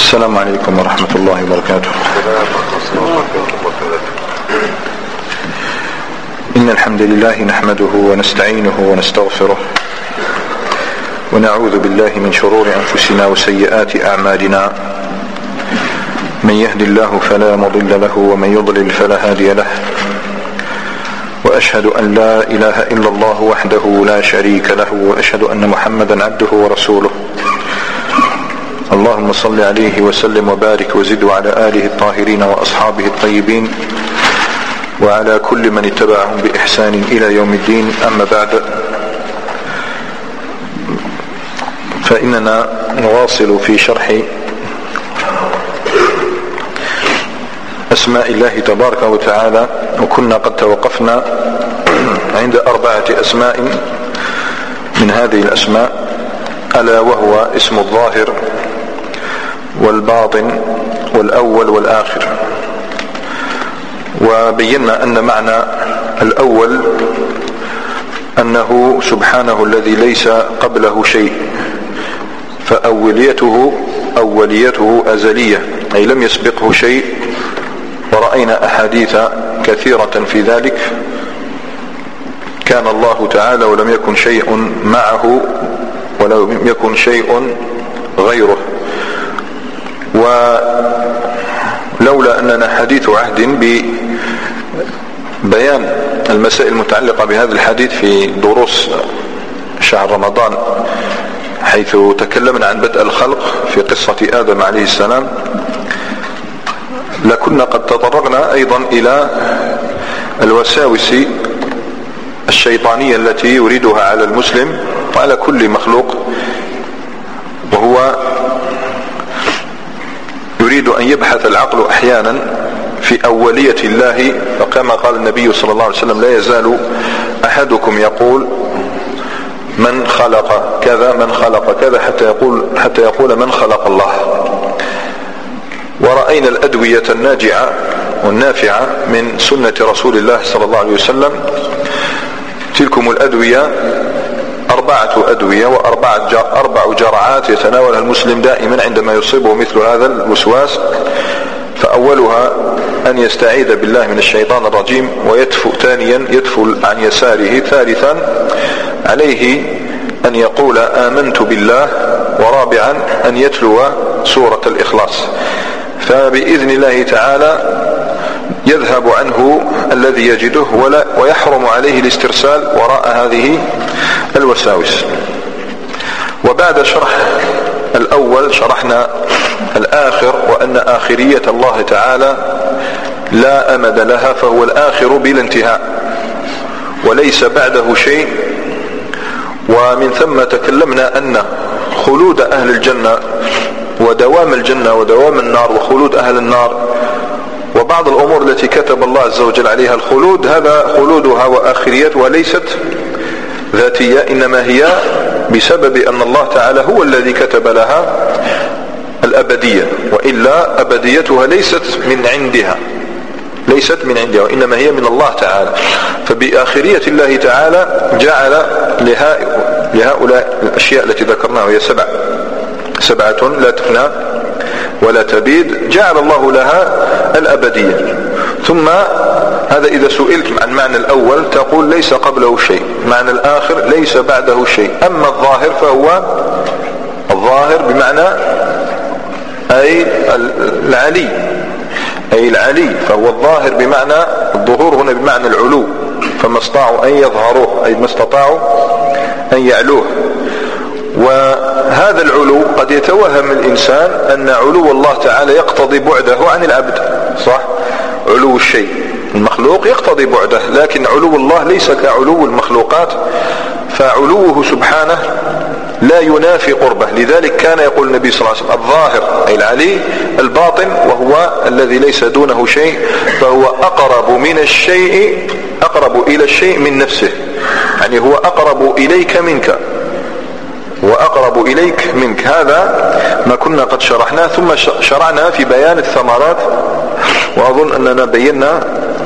السلام عليكم ورحمة الله وبركاته. إن الحمد لله نحمده ونستعينه ونستغفره ونعوذ بالله من شرور أنفسنا وسيئات أعمالنا. من يهد الله فلا مضل له ومن يضلل فلا هادي له، وأشهد أن لا إله إلا الله وحده لا شريك له، وأشهد أن محمدا عبده ورسوله. اللهم صل عليه وسلم وبارك وزد على آله الطاهرين وأصحابه الطيبين وعلى كل من اتبعهم بإحسان إلى يوم الدين. أما بعد، فإننا نواصل في شرح أسماء الله تبارك وتعالى، وكنا قد توقفنا عند 4 أسماء من هذه الأسماء، ألا وهو اسم الظاهر والباطن والأول والآخر. وبينا أن معنى الأول أنه سبحانه الذي ليس قبله شيء، فأوليته أزلية، أي لم يسبقه شيء، ورأينا أحاديث كثيرة في ذلك. كان الله تعالى ولم يكن شيء معه ولم يكن شيء غيره. ولولا أننا حديث عهد ببيان المسائل المتعلقة بهذا الحديث في دروس شهر رمضان، حيث تكلمنا عن بدء الخلق في قصة آدم عليه السلام، لكنا قد تطرقنا أيضا إلى الوساوس الشيطانية التي يريدها على المسلم وعلى كل مخلوق، وهو يريد أن يبحث العقل أحيانا في أولية الله. وكما قال النبي صلى الله عليه وسلم: لا يزال أحدكم يقول من خلق كذا من خلق كذا حتى يقول من خلق الله. ورأينا الأدوية الناجعة والنافعة من سنة رسول الله صلى الله عليه وسلم. تلكم الأدوية 4 أدوية و4 جرعات يتناولها المسلم دائما عندما يصيبه مثل هذا الوسواس. فأولها أن يستعيذ بالله من الشيطان الرجيم، ثانيا يدفل عن يساره، ثالثا عليه أن يقول آمنت بالله، ورابعا أن يتلو سورة الإخلاص. فبإذن الله تعالى يذهب عنه الذي يجده ويحرم عليه الاسترسال وراء هذه الوساوس. وبعد شرح الأول شرحنا الآخر، وأن آخرية الله تعالى لا أمد لها، فهو الآخر بلا انتهاء وليس بعده شيء. ومن ثم تكلمنا أن خلود أهل الجنة ودوام الجنة ودوام النار وخلود أهل النار وبعض الأمور التي كتب الله عز وجل عليها الخلود، هذا خلودها وآخريتها وليست ذاتية، إنما هي بسبب أن الله تعالى هو الذي كتب لها الأبدية، وإلا أبديتها ليست من عندها وإنما هي من الله تعالى. فبآخرية الله تعالى جعل لهؤلاء الأشياء التي ذكرناها، وهي 7 لا تفنى ولا تبيد، جعل الله لها الأبدية. ثم هذا إذا سئلت عن معنى الأول تقول ليس قبله شيء، معنى الآخر ليس بعده شيء. أما الظاهر فهو الظاهر بمعنى أي العلي، فهو الظاهر بمعنى الظهور هنا بمعنى العلو، فما استطاعوا أن يظهروه أي ما استطاعوا أن يعلوه. وهذا العلو قد يتوهم الإنسان أن علو الله تعالى يقتضي بعده عن العبد، صح؟ علو الشيء المخلوق يقتضي بعده، لكن علو الله ليس كعلو المخلوقات، فعلوه سبحانه لا ينافي قربه. لذلك كان يقول النبي صلى الله عليه وسلم: الظاهر أي العلي، الباطن وهو الذي ليس دونه شيء، فهو أقرب إلى الشيء من نفسه، يعني هو أقرب إليك منك وأقرب إليك منك. هذا ما كنا قد شرحناه. ثم شرعنا في بيان الثمرات، وأظن أننا بينا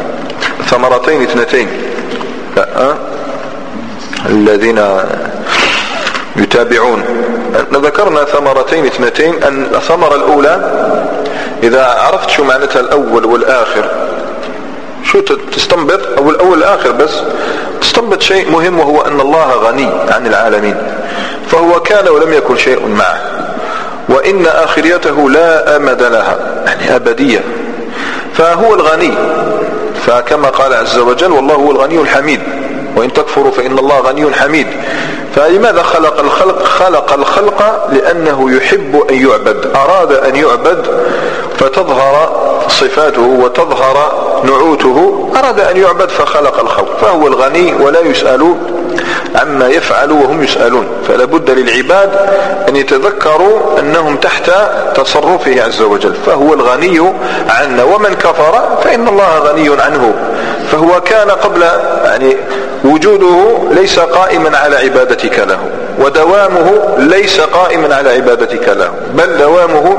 2 الذين يتابعون ذكرنا ثمرتين اثنتين. الثمرة الأولى إذا عرفت شو معناتها الأول والآخر شو تستنبط، أو الأول والآخر بس تستنبط شيء مهم، وهو أن الله غني عن العالمين، فهو كان ولم يكن شيء معه، وإن آخريته لا أمد لها، يعني أبدية، فهو الغني. فكما قال عز وجل: والله هو الغني الحميد، وإن تكفروا فإن الله غني حميد. فلماذا خلق الخلق؟ خلق الخلق لأنه يحب أن يعبد، أراد أن يعبد فتظهر صفاته وتظهر نعوته، أراد أن يعبد فخلق الخلق، فهو الغني ولا يسأل عما يفعل وهم يسألون. فلا بد للعباد أن يتذكروا أنهم تحت تصرفه عز وجل، فهو الغني عنا، ومن كفر فإن الله غني عنه. فهو كان قبل يعني وجوده ليس قائما على عبادتك له، ودوامه ليس قائما على عبادتك له، بل دوامه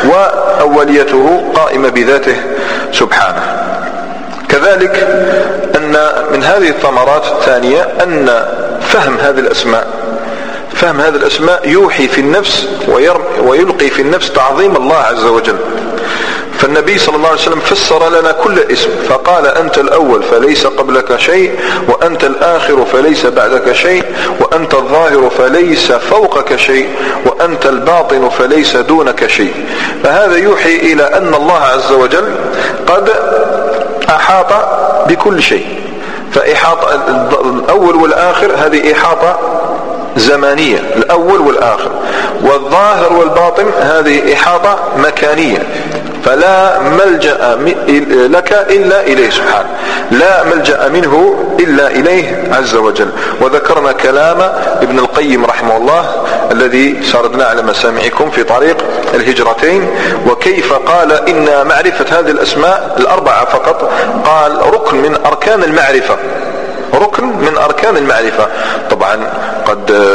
وأوليته قائمة بذاته سبحانه. كذلك أن من هذه الثمرات الثانية أن فهم هذه الأسماء يوحي في النفس ويلقي في النفس تعظيم الله عز وجل. فالنبي صلى الله عليه وسلم فسر لنا كل اسم فقال: أنت الأول فليس قبلك شيء، وأنت الآخر فليس بعدك شيء، وأنت الظاهر فليس فوقك شيء، وأنت الباطن فليس دونك شيء. فهذا يوحي إلى أن الله عز وجل قد أحاط بكل شيء. فإحاطة الأول والآخر هذه إحاطة زمانية، الأول والآخر، والظاهر والباطن هذه إحاطة مكانية. فلا ملجأ لك إلا إليه سبحانه، لا ملجأ منه إلا إليه عز وجل. وذكرنا كلام ابن القيم رحمه الله الذي سردنا على مسامعكم في طريق الهجرتين، وكيف قال إن معرفة هذه الأسماء الأربعة فقط قال ركن من أركان المعرفة، ركن من أركان المعرفة. طبعا قد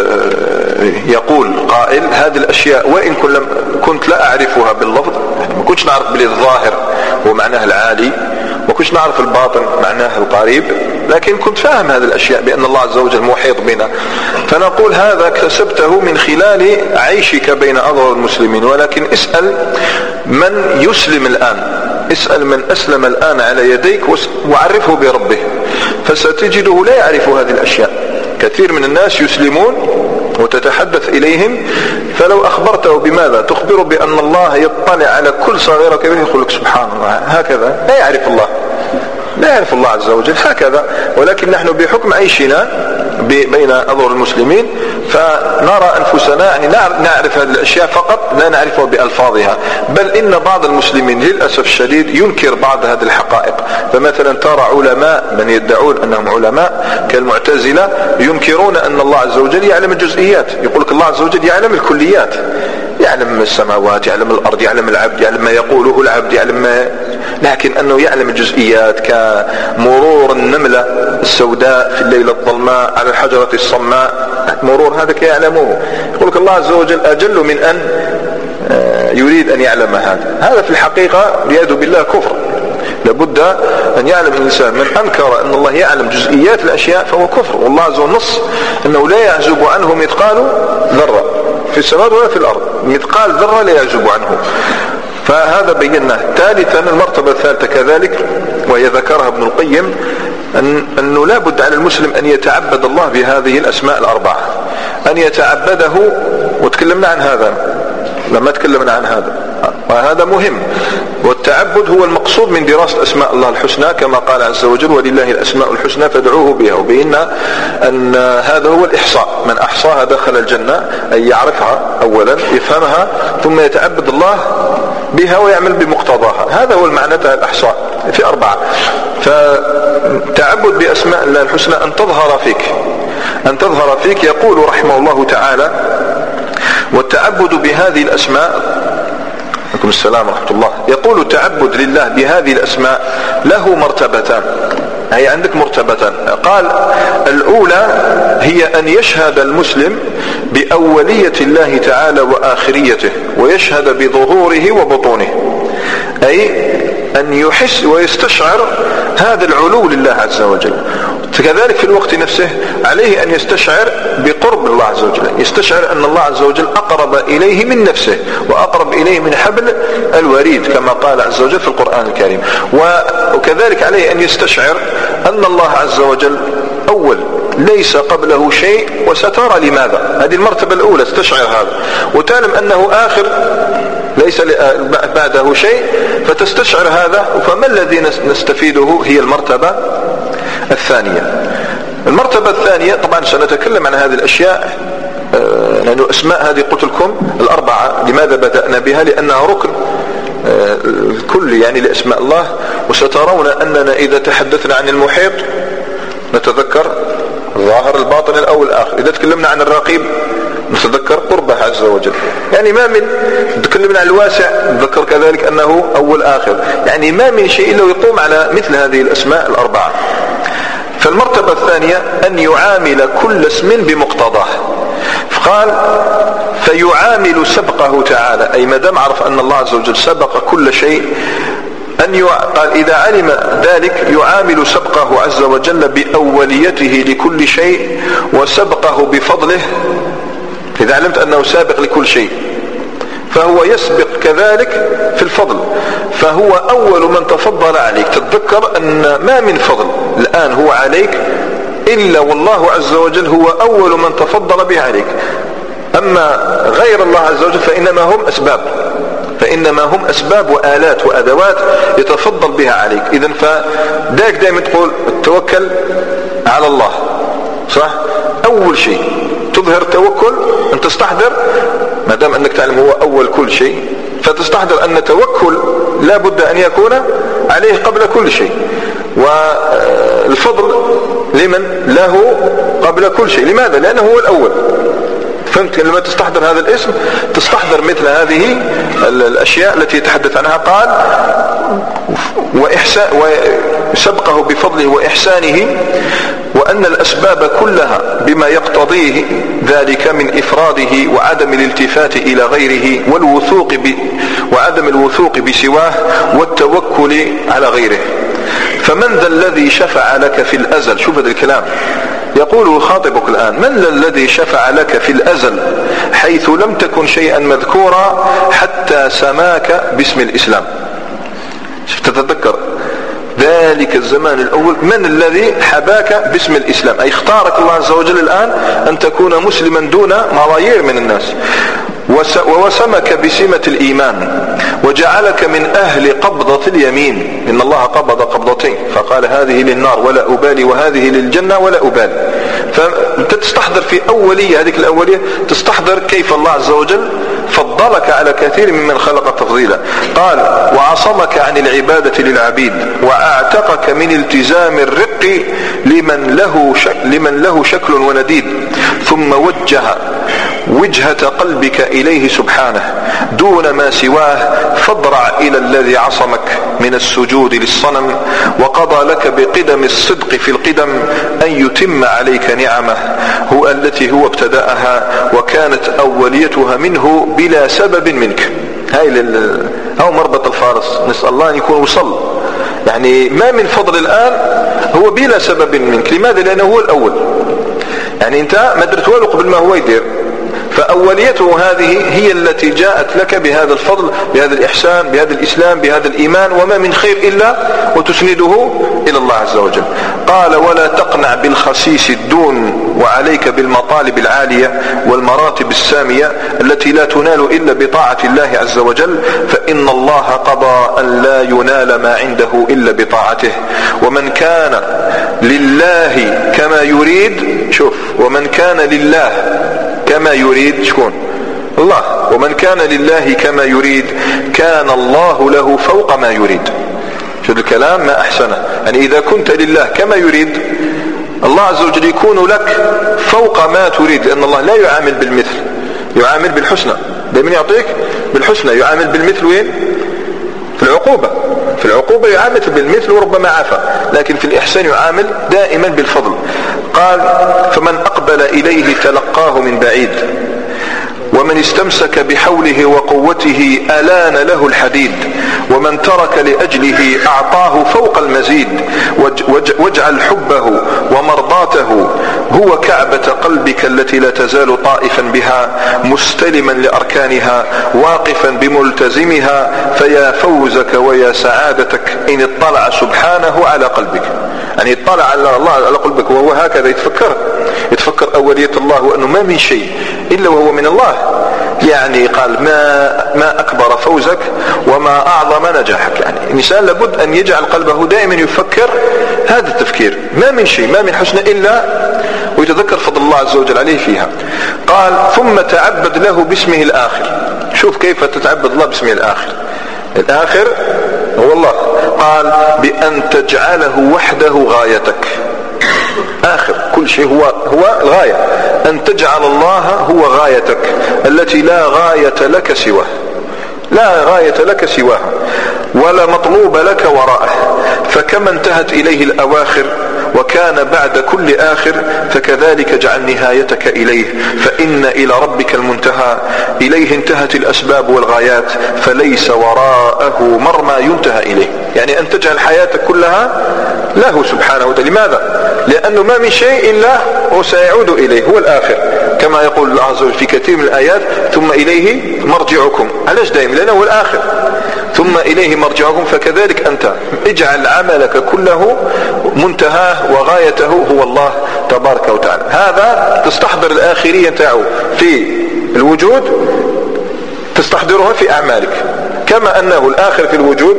يقول قائل: هذه الأشياء وإن كنت لا أعرفها باللفظ، ما كنتش نعرف بالظاهر ومعناه العالي، ما كنتش نعرف الباطن معناه القريب، لكن كنت فاهم هذه الأشياء بأن الله عز وجل محيط بنا. فنقول هذا اكتسبته من خلال عيشك بين أظهر المسلمين. ولكن اسأل من يسلم الآن، اسأل من أسلم الآن على يديك وعرفه بربه، فستجده لا يعرف هذه الأشياء. كثير من الناس يسلمون وتتحدث إليهم، فلو أخبرته بماذا؟ تخبره بأن الله يطلع على كل صغيرة كبيرة، يقول لك سبحان الله، هكذا لا يعرف الله، لا يعرف الله عز وجل هكذا. ولكن نحن بحكم عيشنا بين أظهر المسلمين فنرى أنفسنا يعني نعرف هذه الأشياء فقط، لا نعرفها بألفاظها. بل إن بعض المسلمين للأسف الشديد ينكر بعض هذه الحقائق. فمثلا ترى علماء من يدعون أنهم علماء كالمعتزلة ينكرون أن الله عز وجل يعلم الجزئيات، يقول لك الله عز وجل يعلم الكليات، يعلم السماوات، يعلم الأرض، يعلم العبد، يعلم ما يقوله العبد، يعلم ما، لكن أنه يعلم الجزئيات كمرور النملة السوداء في الليلة الظلماء على الحجرة الصماء، مرور هذا كيعلمه. يقول لك الله عز وجل أجل من أن يريد أن يعلم هذا في الحقيقة والعياذ بالله كفر. لابد أن يعلم الإنسان، من أنكر أن الله يعلم جزئيات الأشياء فهو كفر. والله عز وجل نص أنه لا يعزب عنه مثقال ذرة في السماء ولا في الأرض، مثقال ذرة لا يعزب عنه. فهذا بيناه. ثالثا المرتبة الثالثة كذلك وهي ذكرها ابن القيم، أنه لا بد على المسلم أن يتعبد الله بهذه الأسماء الأربعة، أن يتعبده. وتكلمنا عن هذا لما تكلمنا عن هذا، وهذا مهم. والتعبد هو المقصود من دراسة أسماء الله الحسنى، كما قال عز وجل: ولله الأسماء الحسنى فادعوه بها. وبينا أن هذا هو الإحصاء، من أحصاها دخل الجنة، أي يعرفها أولا، يفهمها، ثم يتعبد الله بها ويعمل بمقتضاها. هذا هو المعنى الإحصاء في أربعة. فتعبد بأسماء الله الحسنى أن تظهر فيك، أن تظهر فيك. يقول رحمه الله تعالى: والتعبد بهذه الأسماء، عليكم السلام ورحمة الله، يقول: التعبد لله بهذه الأسماء له مرتبتان، أي عندك مرتبتان. قال: الأولى هي أن يشهد المسلم بأولية الله تعالى وآخريته، ويشهد بظهوره وبطونه، أي أن يحس ويستشعر هذا العلو لله عز وجل، كذلك في الوقت نفسه عليه أن يستشعر بقرب الله عز وجل، يستشعر أن الله عز وجل أقرب إليه من نفسه وأقرب إليه من حبل الوريد كما قال عز وجل في القرآن الكريم. وكذلك عليه أن يستشعر أن الله عز وجل أول ليس قبله شيء وسترى لماذا. هذه المرتبة الأولى، استشعر هذا، وتعلم أنه آخر ليس بعده شيء فتستشعر هذا. فما الذي نستفيده هي المرتبة الثانية. المرتبة الثانية طبعا سنتكلم عن هذه الأشياء، لأن أسماء هذه قلت لكم الأربعة لماذا بدأنا بها، لأنها ركن الكل يعني لأسماء الله. وسترون أننا إذا تحدثنا عن المحيط نتذكر الظاهر الباطن الأول الآخر، إذا تكلمنا عن الرقيب نتذكر قربه عز وجل، يعني ما من تكلمنا عن الواسع نتذكر كذلك أنه أول آخر، يعني ما من شيء إلا يقوم على مثل هذه الأسماء الأربعة. فالمرتبة الثانية أن يعامل كل اسم بمقتضاه. قال فيعامل سبقه تعالى، أي ما دام عرف أن الله عز وجل سبق كل شيء قال إذا علم ذلك يعامل سبقه عز وجل بأوليته لكل شيء وسبقه بفضله. إذا علمت أنه سابق لكل شيء فهو يسبق كذلك في الفضل، فهو أول من تفضل عليك. تتذكر أن ما من فضل الآن هو عليك إلا والله عز وجل هو أول من تفضل به عليك. أما غير الله عز وجل فإنما هم أسباب وآلات وأدوات يتفضل بها عليك. إذن فداك دائما تقول التوكل على الله، صح؟ أول شيء تظهر التوكل أن تستحضر ما دام أنك تعلم هو أول كل شيء، فتستحضر أن التوكل لا بد أن يكون عليه قبل كل شيء، والفضل لمن له قبل كل شيء. لماذا؟ لأنه هو الأول. فهمت؟ لما تستحضر هذا الاسم تستحضر مثل هذه الأشياء التي يتحدث عنها. قال وسبقه بفضله وإحسانه، وأن الأسباب كلها بما يقتضيه ذلك من إفراده وعدم الالتفات إلى غيره وعدم الوثوق بسواه والتوكل على غيره. فمن ذا الذي شفع لك في الأزل؟ شوف هذا الكلام يقول خاطبك الآن، من ذا الذي شفع لك في الأزل حيث لم تكن شيئا مذكورا حتى سماك باسم الإسلام؟ تتذكر ذلك الزمان الأول من الذي حباك باسم الإسلام، أي اختارك الله عز وجل الآن أن تكون مسلما دون ملايير من الناس، ووسمك بسمة الإيمان وجعلك من أهل قبضة اليمين. إن الله قبض قبضتين فقال هذه للنار ولا أبالي وهذه للجنة ولا أبالي. فأنت تستحضر في أولية، هذه الأولية تستحضر كيف الله عز وجل فضلك على كثير ممن خلق تفضيلا. قال وعصمك عن العبادة للعبيد وأعتقك من التزام الرق لمن له شكل ونديد، ثم وجهة قلبك إليه سبحانه دون ما سواه، فاضرع إلى الذي عصمك من السجود للصنم وقضى لك بقدم الصدق في القدم أن يتم عليك نعمه هو التي هو ابتدأها وكانت أوليتها منه بلا سبب منك. هاي مربط الفارس، نسأل الله أن يكون وصل. يعني ما من فضل الآن هو بلا سبب منك. لماذا؟ لأنه هو الأول. يعني أنت ما درت والو قبل ما هو يدير، فأوليته هذه هي التي جاءت لك بهذا الفضل، بهذا الإحسان، بهذا الإسلام، بهذا الإيمان، وما من خير إلا وتسنده إلى الله عز وجل. قال ولا تقنع بالخسيس الدون وعليك بالمطالب العالية والمراتب السامية التي لا تنال إلا بطاعة الله عز وجل، فإن الله قضى أن لا ينال ما عنده إلا بطاعته. ومن كان لله كما يريد، شوف، ومن كان لله كما يريد، شكون؟ الله. ومن كان لله كما يريد كان الله له فوق ما يريد. شوف الكلام ما أحسنه. يعني إذا كنت لله كما يريد الله عز وجل يكون لك فوق ما تريد، لأن الله لا يعامل بالمثل، يعامل بالحسنى. دائما يعطيك بالحسنى. يعامل بالمثل وين؟ في العقوبة يعامل بالمثل وربما عفا، لكن في الإحسان يعامل دائما بالفضل. قال فمن أقبل إليه تلقاه من بعيد. ومن استمسك بحوله وقوته ألان له الحديد، ومن ترك لأجله أعطاه فوق المزيد، واجعل حبه ومرضاته هو كعبة قلبك التي لا تزال طائفا بها مستلما لأركانها واقفا بملتزمها، فيا فوزك ويا سعادتك إن اطلع سبحانه على قلبك. يعني اطلع على الله على قلبك وهو هكذا يتفكر أولية الله وأنه ما من شيء إلا وهو من الله. يعني قال ما أكبر فوزك وما أعظم نجاحك. يعني الإنسان لابد أن يجعل قلبه دائما يفكر هذا التفكير، ما من شيء ما من حسن إلا ويتذكر فضل الله عز وجل عليه فيها. قال ثم تعبد له باسمه الآخر. شوف كيف تتعبد الله باسمه الآخر هو الله. قال بأن تجعله وحده غايتك. آخر كل شيء هو الغاية، أن تجعل الله هو غايتك التي لا غاية لك سواه، لا غاية لك سواها ولا مطلوب لك وراءه. فكما انتهت إليه الأواخر وكان بعد كل آخر، فكذلك جعل نهايتك إليه، فإن إلى ربك المنتهى، إليه انتهت الأسباب والغايات، فليس وراءه مرمى ينتهى إليه. يعني أن تجعل حياتك كلها له سبحانه وتعالى. لماذا؟ لأنه ما من شيء إلا وسيعود إليه، هو الآخر، كما يقول الله عز وجل في كثير من الآيات ثم إليه مرجعكم. علاش دائما؟ لأنه هو الآخر، ثم إليه مرجعكم. فكذلك أنت اجعل عملك كله منتهاه وغايته هو الله تبارك وتعالى. هذا تستحضر الآخرية تاعه في الوجود، تستحضرها في أعمالك، كما أنه الآخر في الوجود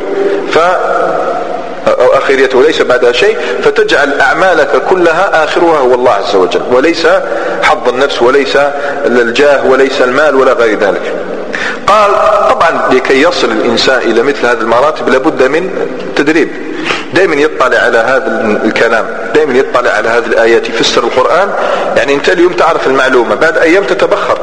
أو آخريته ليس بعدها شيء، فتجعل أعمالك كلها آخرها هو الله عز وجل، وليس حظ النفس وليس الجاه وليس المال ولا غير ذلك. قال طبعا لكي يصل الإنسان إلى مثل هذه المراتب لابد من تدريب، دائما يطلع على هذا الكلام، دائما يطلع على هذه الآيات، يفسر القرآن. يعني أنت اليوم تعرف المعلومة، بعد أيام تتبخر،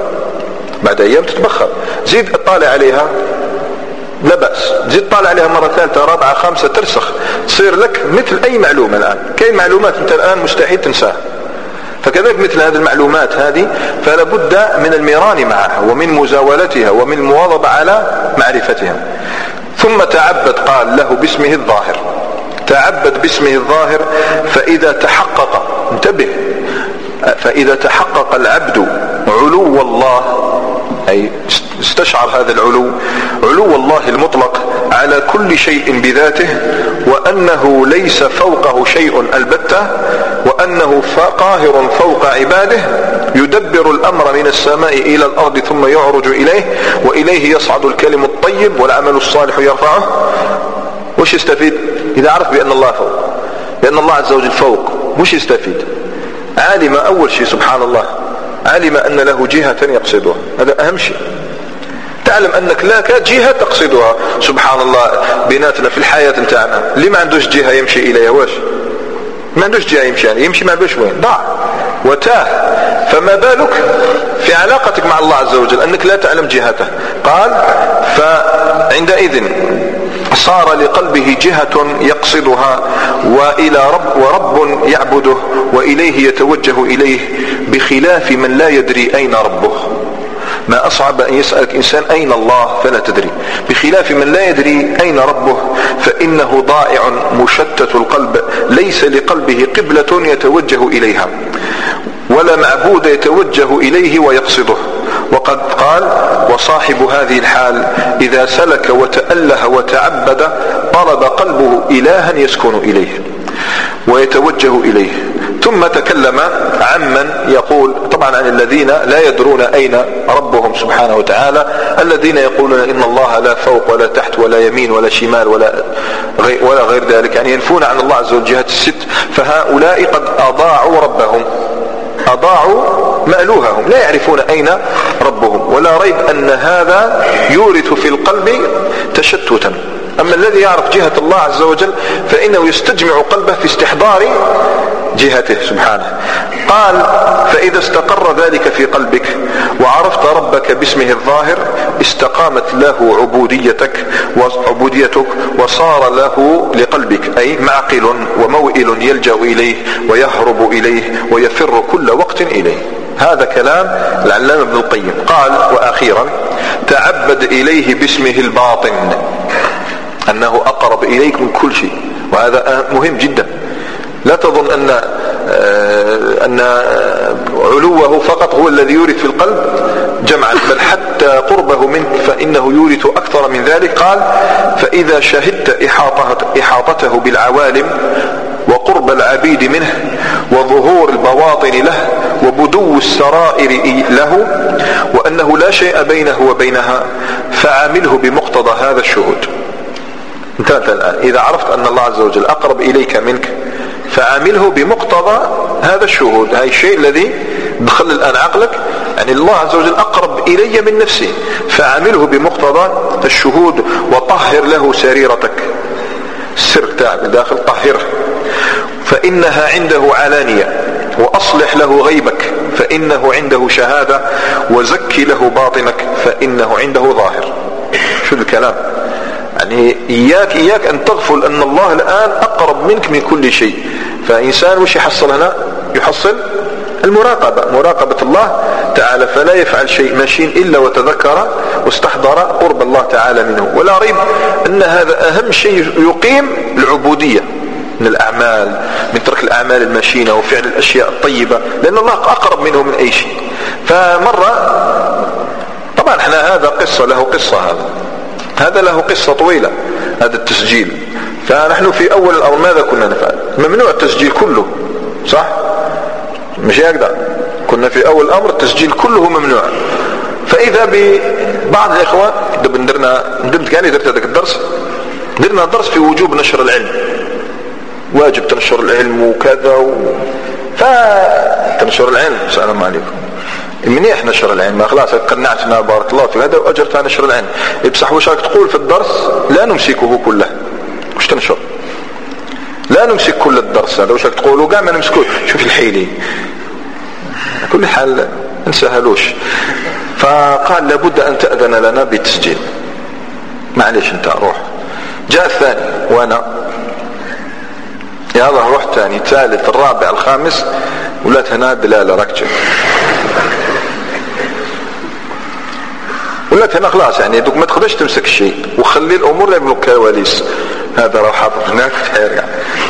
زيد اطلع عليها لا بأس، زيد طالع عليها مرة ثالثة رابعة خامسة ترسخ، تصير لك مثل أي معلومة. الآن كاين معلومات أنت الآن مستحيل تنساها، فكذلك مثل هذه المعلومات هذه فلا بد من الميران معها ومن مزاولتها ومن المواظبة على معرفتها. ثم تعبد قال له باسمه الظاهر، تعبد باسمه الظاهر. فإذا تحقق، انتبه، فإذا تحقق العبد علو الله، أي استشعر هذا علو الله المطلق على كل شيء بذاته، وأنه ليس فوقه شيء البتة، وأنه قاهر فوق عباده، يدبر الأمر من السماء إلى الأرض ثم يعرج إليه، وإليه يصعد الكلم الطيب والعمل الصالح يرفعه. وش يستفيد إذا عرف بأن الله فوق، بأن الله عز وجل فوق؟ وش يستفيد؟ علم أول شيء سبحان الله، علم أن له جهة يقصدها، هذا أهم شيء. تعلم أنك لك جهة تقصدها سبحان الله. بيناتنا في الحياة نتاعنا اللي ما عندوش جهة يمشي إليها، واش ما عندوش جهة يمشي، يعني يمشي ما عندوش وين، ضاع وتاه. فما بالك في علاقتك مع الله عز وجل أنك لا تعلم جهته. قال فعندئذ صار لقلبه جهة يقصدها وإلى ورب يعبده وإليه يتوجه إليه، بخلاف من لا يدري أين ربه. ما أصعب أن يسألك إنسان أين الله فلا تدري، بخلاف من لا يدري أين ربه، فإنه ضائع مشتت القلب، ليس لقلبه قبلة يتوجه إليها ولا معبود يتوجه إليه ويقصده. وقد قال وصاحب هذه الحال إذا سلك وتأله وتعبد طلب قلبه إلها يسكن إليه ويتوجه إليه. ثم تكلم عمن يقول طبعا عن الذين لا يدرون أين ربهم سبحانه وتعالى، الذين يقولون إن الله لا فوق ولا تحت ولا يمين ولا شمال ولا غير ذلك، يعني ينفون عن الله عز وجل جهة الست. فهؤلاء قد أضاعوا ربهم، أضاعوا مألوههم، لا يعرفون أين ربهم، ولا ريب أن هذا يورث في القلب تشتتا. أما الذي يعرف جهة الله عز وجل فإنه يستجمع قلبه في استحضار جهته سبحانه. قال فإذا استقر ذلك في قلبك وعرفت ربك باسمه الظاهر استقامت له عبوديتك وصار له لقلبك أي معقل وموئل يلجأ إليه ويهرب إليه ويفر كل وقت إليه. هذا كلام العلامة ابن القيم. قال: وأخيرا تعبد إليه باسمه الباطن، أنه أقرب إليك من كل شيء، وهذا مهم جدا. لا تظن أن علوه فقط هو الذي يورث في القلب جمعا، بل حتى قربه منك فإنه يورث أكثر من ذلك. قال: فإذا شهدت إحاطته بالعوالم وقرب العبيد منه وظهور البواطن له وبدو السرائر له وأنه لا شيء بينه وبينها، فعامله بمقتضى هذا الشهود. انتهت الآن. إذا عرفت أن الله عز وجل أقرب إليك منك فعامله بمقتضى هذا الشهود. هاي الشيء الذي دخل الآن عقلك، يعني الله عز وجل أقرب إلي من نفسي، فعامله بمقتضى الشهود. وطهر له سريرتك، السر تاعك داخل طهره، فإنها عنده علانية. وأصلح له غيبك فإنه عنده شهادة. وزكي له باطنك فإنه عنده ظاهر. شو الكلام؟ يعني إياك أن تغفل أن الله الآن أقرب منك من كل شيء. فإنسان وش يحصل هنا؟ يحصل مراقبة الله تعالى، فلا يفعل شيء ماشين إلا وتذكر واستحضر قرب الله تعالى منه. ولا ريب أن هذا أهم شيء يقيم العبودية من الأعمال، من ترك الأعمال المشينة وفعل الأشياء الطيبة، لأن الله أقرب منه من أي شيء. فمرة طبعا احنا هذا قصة له قصة، هذا له قصة طويلة، هذا التسجيل. فنحن في أول الأمر ماذا كنا نفعل؟ ممنوع التسجيل كله، صح؟ مش هكذا. كنا في أول الأمر التسجيل كله ممنوع. فإذا ببعض الإخوة ندمت كاني درت هذاك الدرس، درنا درس في وجوب نشر العلم، واجب تنشر العلم وكذا فتنشر العلم. السلام عليكم. منيح نشر العلم، ما خلاص قنعتنا بارك الله في هذا وأجرتها نشر العلم. بصح وش راك تقول في الدرس؟ لا نمسكه كله. وش تنشر؟ لا نمسك كل الدرس هذا. وش راك تقولوا؟ قاع ما نمسكوه. شوف الحيلي. كل حال نسهلوش. فقال لابد أن تأذن لنا بالتسجيل. معليش انت روح. جاء الثاني وانا يلا روح ثاني ثالث الرابع الخامس، ولات هنا دلالة ركجة، ولات هنا خلاص يعني دوك ما تقدرش تمسك الشيء وخلي الامور يعملوا كواليس. هذا راح حاطط هناك تحيرقع.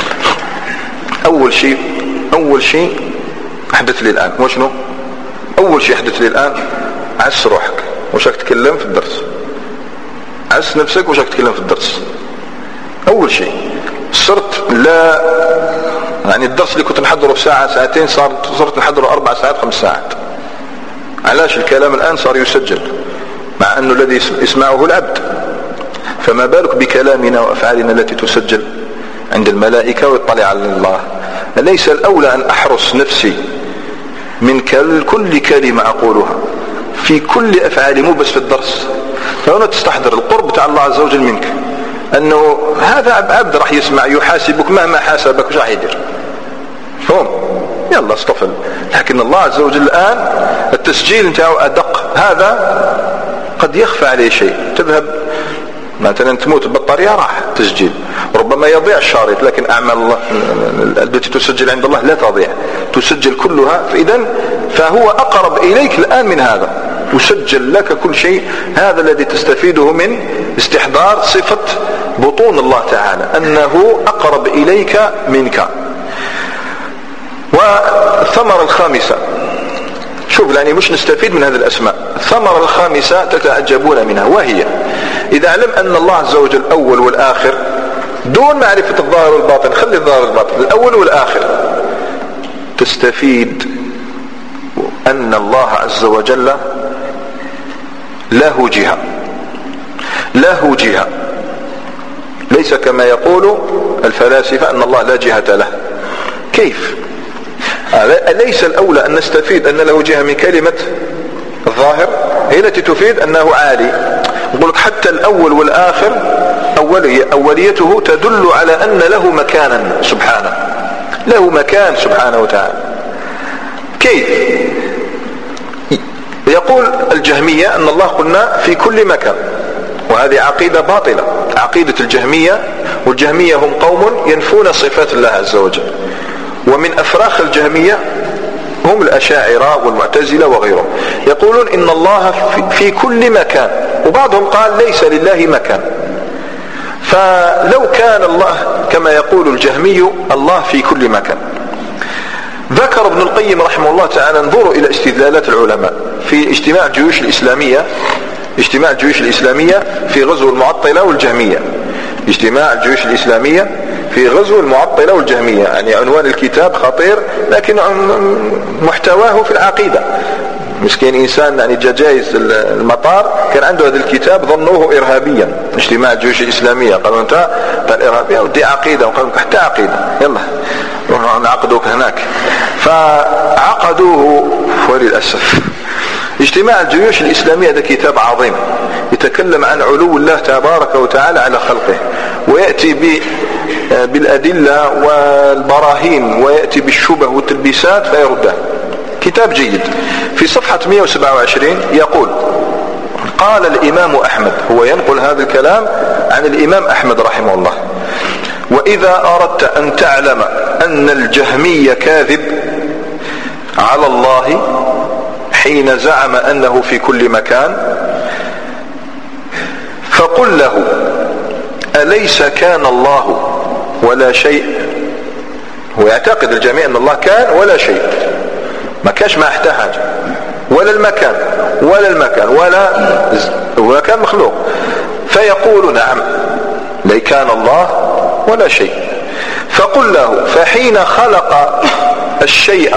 اول شيء حدث لي الان وشنو؟ اول شيء حدث لي الان عس روحك وش راك تتكلم في الدرس، عس نفسك وش راك تتكلم في الدرس. اول شيء صرت لا يعني الدرس اللي كنت نحضره في ساعة ساعتين صرت نحضره 4 ساعات 5 ساعات. علاش؟ الكلام الآن صار يسجل، مع أنه الذي يسمعه العبد، فما بالك بكلامنا وأفعالنا التي تسجل عند الملائكة ويطلع على الله. أليس الأولى أن أحرص نفسي من كل كلمة أقولها في كل أفعالي، مو بس في الدرس. فهنا تستحضر القرب تاع الله عز وجل منك، أنه هذا عبد راح يسمع يحاسبك مهما حاسبك وش راح يدير؟ فهم يلا اصطفل. لكن الله عز وجل الآن التسجيل نتاعو أدق. هذا قد يخفى عليه شيء، تذهب مثلا تموت البطارية راح تسجيل، ربما يضيع الشريط، لكن أعمال الله التي تسجل عند الله لا تضيع، تسجل كلها. فهو أقرب إليك الآن من هذا، يسجل لك كل شيء. هذا الذي تستفيده من استحضار صفة بطون الله تعالى، أنه أقرب إليك منك. والثمرة الخامسة، شوف يعني مش نستفيد من هذه الأسماء. الثمرة الخامسة تتعجبون منها، وهي إذا علم أن الله عز وجل الأول والآخر دون معرفة الظاهر والباطن، خلي الظاهر والباطن، الأول والآخر، تستفيد أن الله عز وجل له جهة، ليس كما يقول الفلاسفة أن الله لا جهة له. كيف؟ أليس الأولى أن نستفيد أن له جهة من كلمة الظاهر؟ هي التي تفيد أنه عالي. نقولك حتى الأول والآخر أوليته تدل على أن له مكانا سبحانه، له مكان سبحانه وتعالى. كيف؟ يقول الجهمية أن الله قلنا في كل مكان، وهذه عقيدة باطلة، عقيدة الجهمية. والجهمية هم قوم ينفون صفات الله عز وجل، ومن أفراخ الجهمية هم الأشاعرة والمعتزلة وغيرهم، يقولون إن الله في كل مكان، وبعضهم قال ليس لله مكان. فلو كان الله كما يقول الجهمي الله في كل مكان. ذكر ابن القيم رحمه الله تعالى، انظروا إلى استدلالات العلماء في اجتماع الجيوش الإسلامية في غزو المعطلة والجهمية. اجتماع الجيوش الإسلامية في غزو المعطلة والجهمية، يعني عنوان الكتاب خطير لكن محتواه في العقيدة. مسكين إنسان يعني جايز المطار كان عنده هذا الكتاب ظنوه إرهابيا. اجتماع الجيوش الإسلامية قالوا أنت قال إرهابية ودي عقيدة، وقالوا حتى عقيدة يلا نعقدوك هناك، فعقدوه. وللأسف اجتماع الجيوش الإسلامية هذا كتاب عظيم يتكلم عن علو الله تبارك وتعالى على خلقه، ويأتي بالأدلة والبراهين، ويأتي بالشبه والتلبيسات فيردها. كتاب جيد. في صفحة 127 يقول: قال الإمام أحمد، هو ينقل هذا الكلام عن الإمام أحمد رحمه الله: وإذا أردت أن تعلم أن الجهمي كاذب على الله حين زعم أنه في كل مكان، فقل له: أليس كان الله ولا شيء؟ هو يعتقد الجميع أن الله كان ولا شيء، ما كانش ما احتاج حاجة، ولا المكان ولا كان مخلوق. فيقول: نعم، لا كان الله ولا شيء. فقل له: فحين خلق الشيء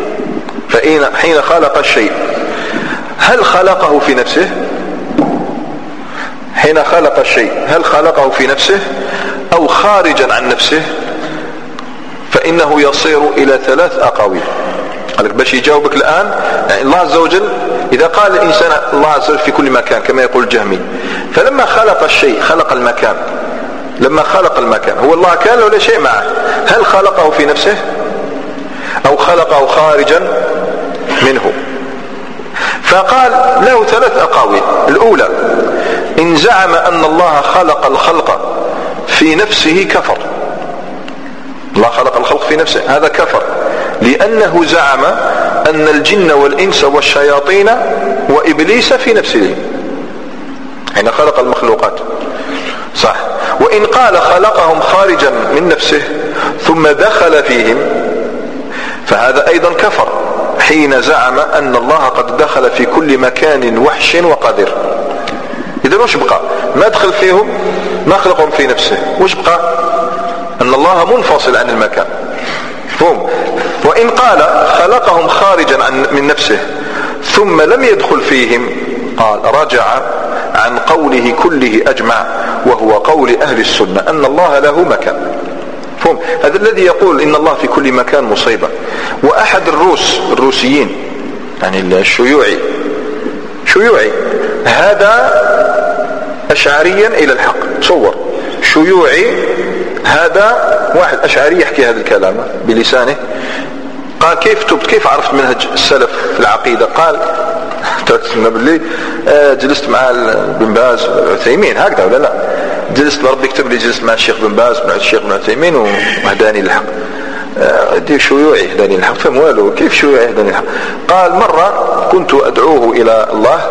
هل خلقه في نفسه؟ حين خلق الشيء هل خلقه في نفسه أو خارجا عن نفسه؟ فإنه يصير إلى 3 أقاويل. قالك باش يجاوبك الآن، يعني الله عز وجل إذا قال الإنسان الله عز وجل في كل مكان كما يقول الجهمي، فلما خلق الشيء خلق المكان، لما خلق المكان هو الله كان ولا شيء معه؟ هل خلقه في نفسه أو خلقه خارجا منه؟ فقال له 3 أقاويل. الأولى: إن زعم أن الله خلق الخلق في نفسه كفر. الله خلق الخلق في نفسه، هذا كفر، لأنه زعم أن الجن والإنس والشياطين وإبليس في نفسه حين خلق المخلوقات، صح. وإن قال خلقهم خارجا من نفسه ثم دخل فيهم، فهذا أيضا كفر حين زعم أن الله قد دخل في كل مكان وحش وقدر. إذا وش بقى؟ ما دخل فيهم، ما خلقهم في نفسه، وش بقى؟ أن الله منفصل عن المكان. فهم. وإن قال خلقهم خارجا من نفسه ثم لم يدخل فيهم، قال رجع عن قوله كله أجمع، وهو قول أهل السنة أن الله له مكان. فهم. هذا الذي يقول إن الله في كل مكان مصيبة. وأحد الروسيين يعني الشيوعي هذا أشعريا إلى الحق. تصور شيوعي هذا واحد أشعري يحكي هذا الكلام بلسانه. قال: كيف تبت؟ كيف عرفت منهج السلف في العقيدة؟ قال: تسمى باللي جلست مع بن باز والعثيمين هكذا ولا لا؟ جلست بربي يكتب لي، جلست مع الشيخ بن باز مع الشيخ بن عثيمين وهداني الحق. دي شيوعي هداني الحق، فهم والو كيف شيوعي هداني الحق؟ قال: مرة كنت أدعوه إلى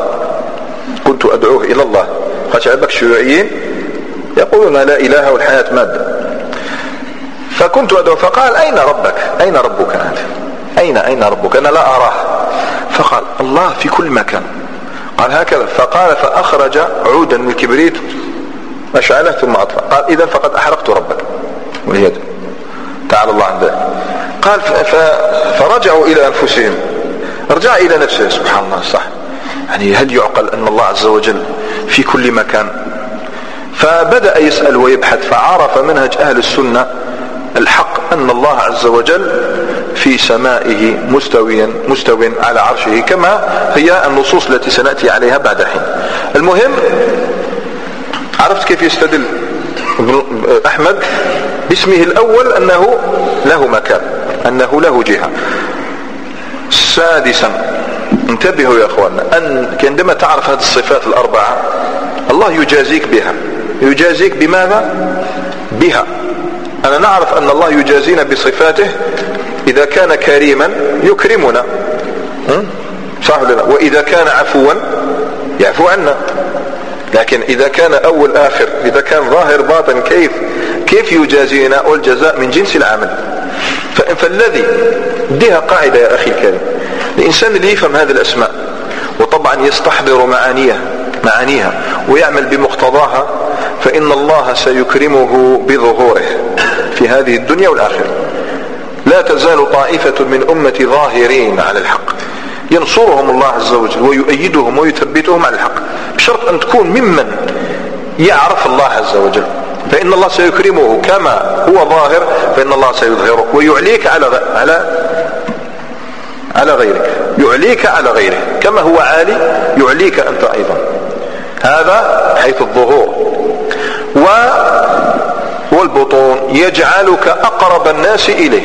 الله. خاطر عبك الشيوعيين يقولون لا إله والحياة مادة. فكنت أدعو، فقال: أين ربك؟ أين ربك أنت؟ أين ربك؟ أنا لا أراه. فقال: الله في كل مكان. قال هكذا. فقال: فأخرج عودا من الكبريت أشعله ثم أطفأ. قال: إذا فقد أحرقت ربك والعياذ تعالى الله عن ذلك. قال: فرجعوا إلى أنفسهم، رجع إلى نفسه. سبحان الله، صح. يعني هل يعقل أن الله عز وجل في كل مكان؟ فبدأ يسأل ويبحث، فعرف منهج أهل السنة الحق أن الله عز وجل في سمائه مستوٍ على عرشه، كما هي النصوص التي سنأتي عليها بعد حين. المهم، عرفت كيف يستدل أحمد باسمه الأول أنه له مكان، أنه له جهة. سادسا، انتبهوا يا أخواننا، أن عندما تعرف هذه الصفات الأربعة الله يجازيك بها. يجازيك بماذا؟ بها. أنا نعرف أن الله يجازينا بصفاته إذا كان كريما يكرمنا صح ولا لا؟ وإذا كان عفوا يعفو عنا. لكن إذا كان أول آخر، إذا كان ظاهر باطن، كيف يجازينا؟ والجزاء من جنس العمل. فالذي ديها قاعدة يا أخي الكريم، الإنسان اللي يفهم هذه الأسماء وطبعا يستحضر معانيها ويعمل بمقتضاها، فإن الله سيكرمه بظهوره في هذه الدنيا والآخرة. لا تزال طائفة من أمتي ظاهرين على الحق، ينصرهم الله عز وجل ويؤيدهم ويثبتهم على الحق، بشرط أن تكون ممن يعرف الله عز وجل، فإن الله سيكرمه كما هو ظاهر، فإن الله سيظهره ويعليك على غيرك، يعليك على غيره كما هو عالي يعليك أنت أيضا. هذا حيث الظهور. والبطون يجعلك أقرب الناس إليه،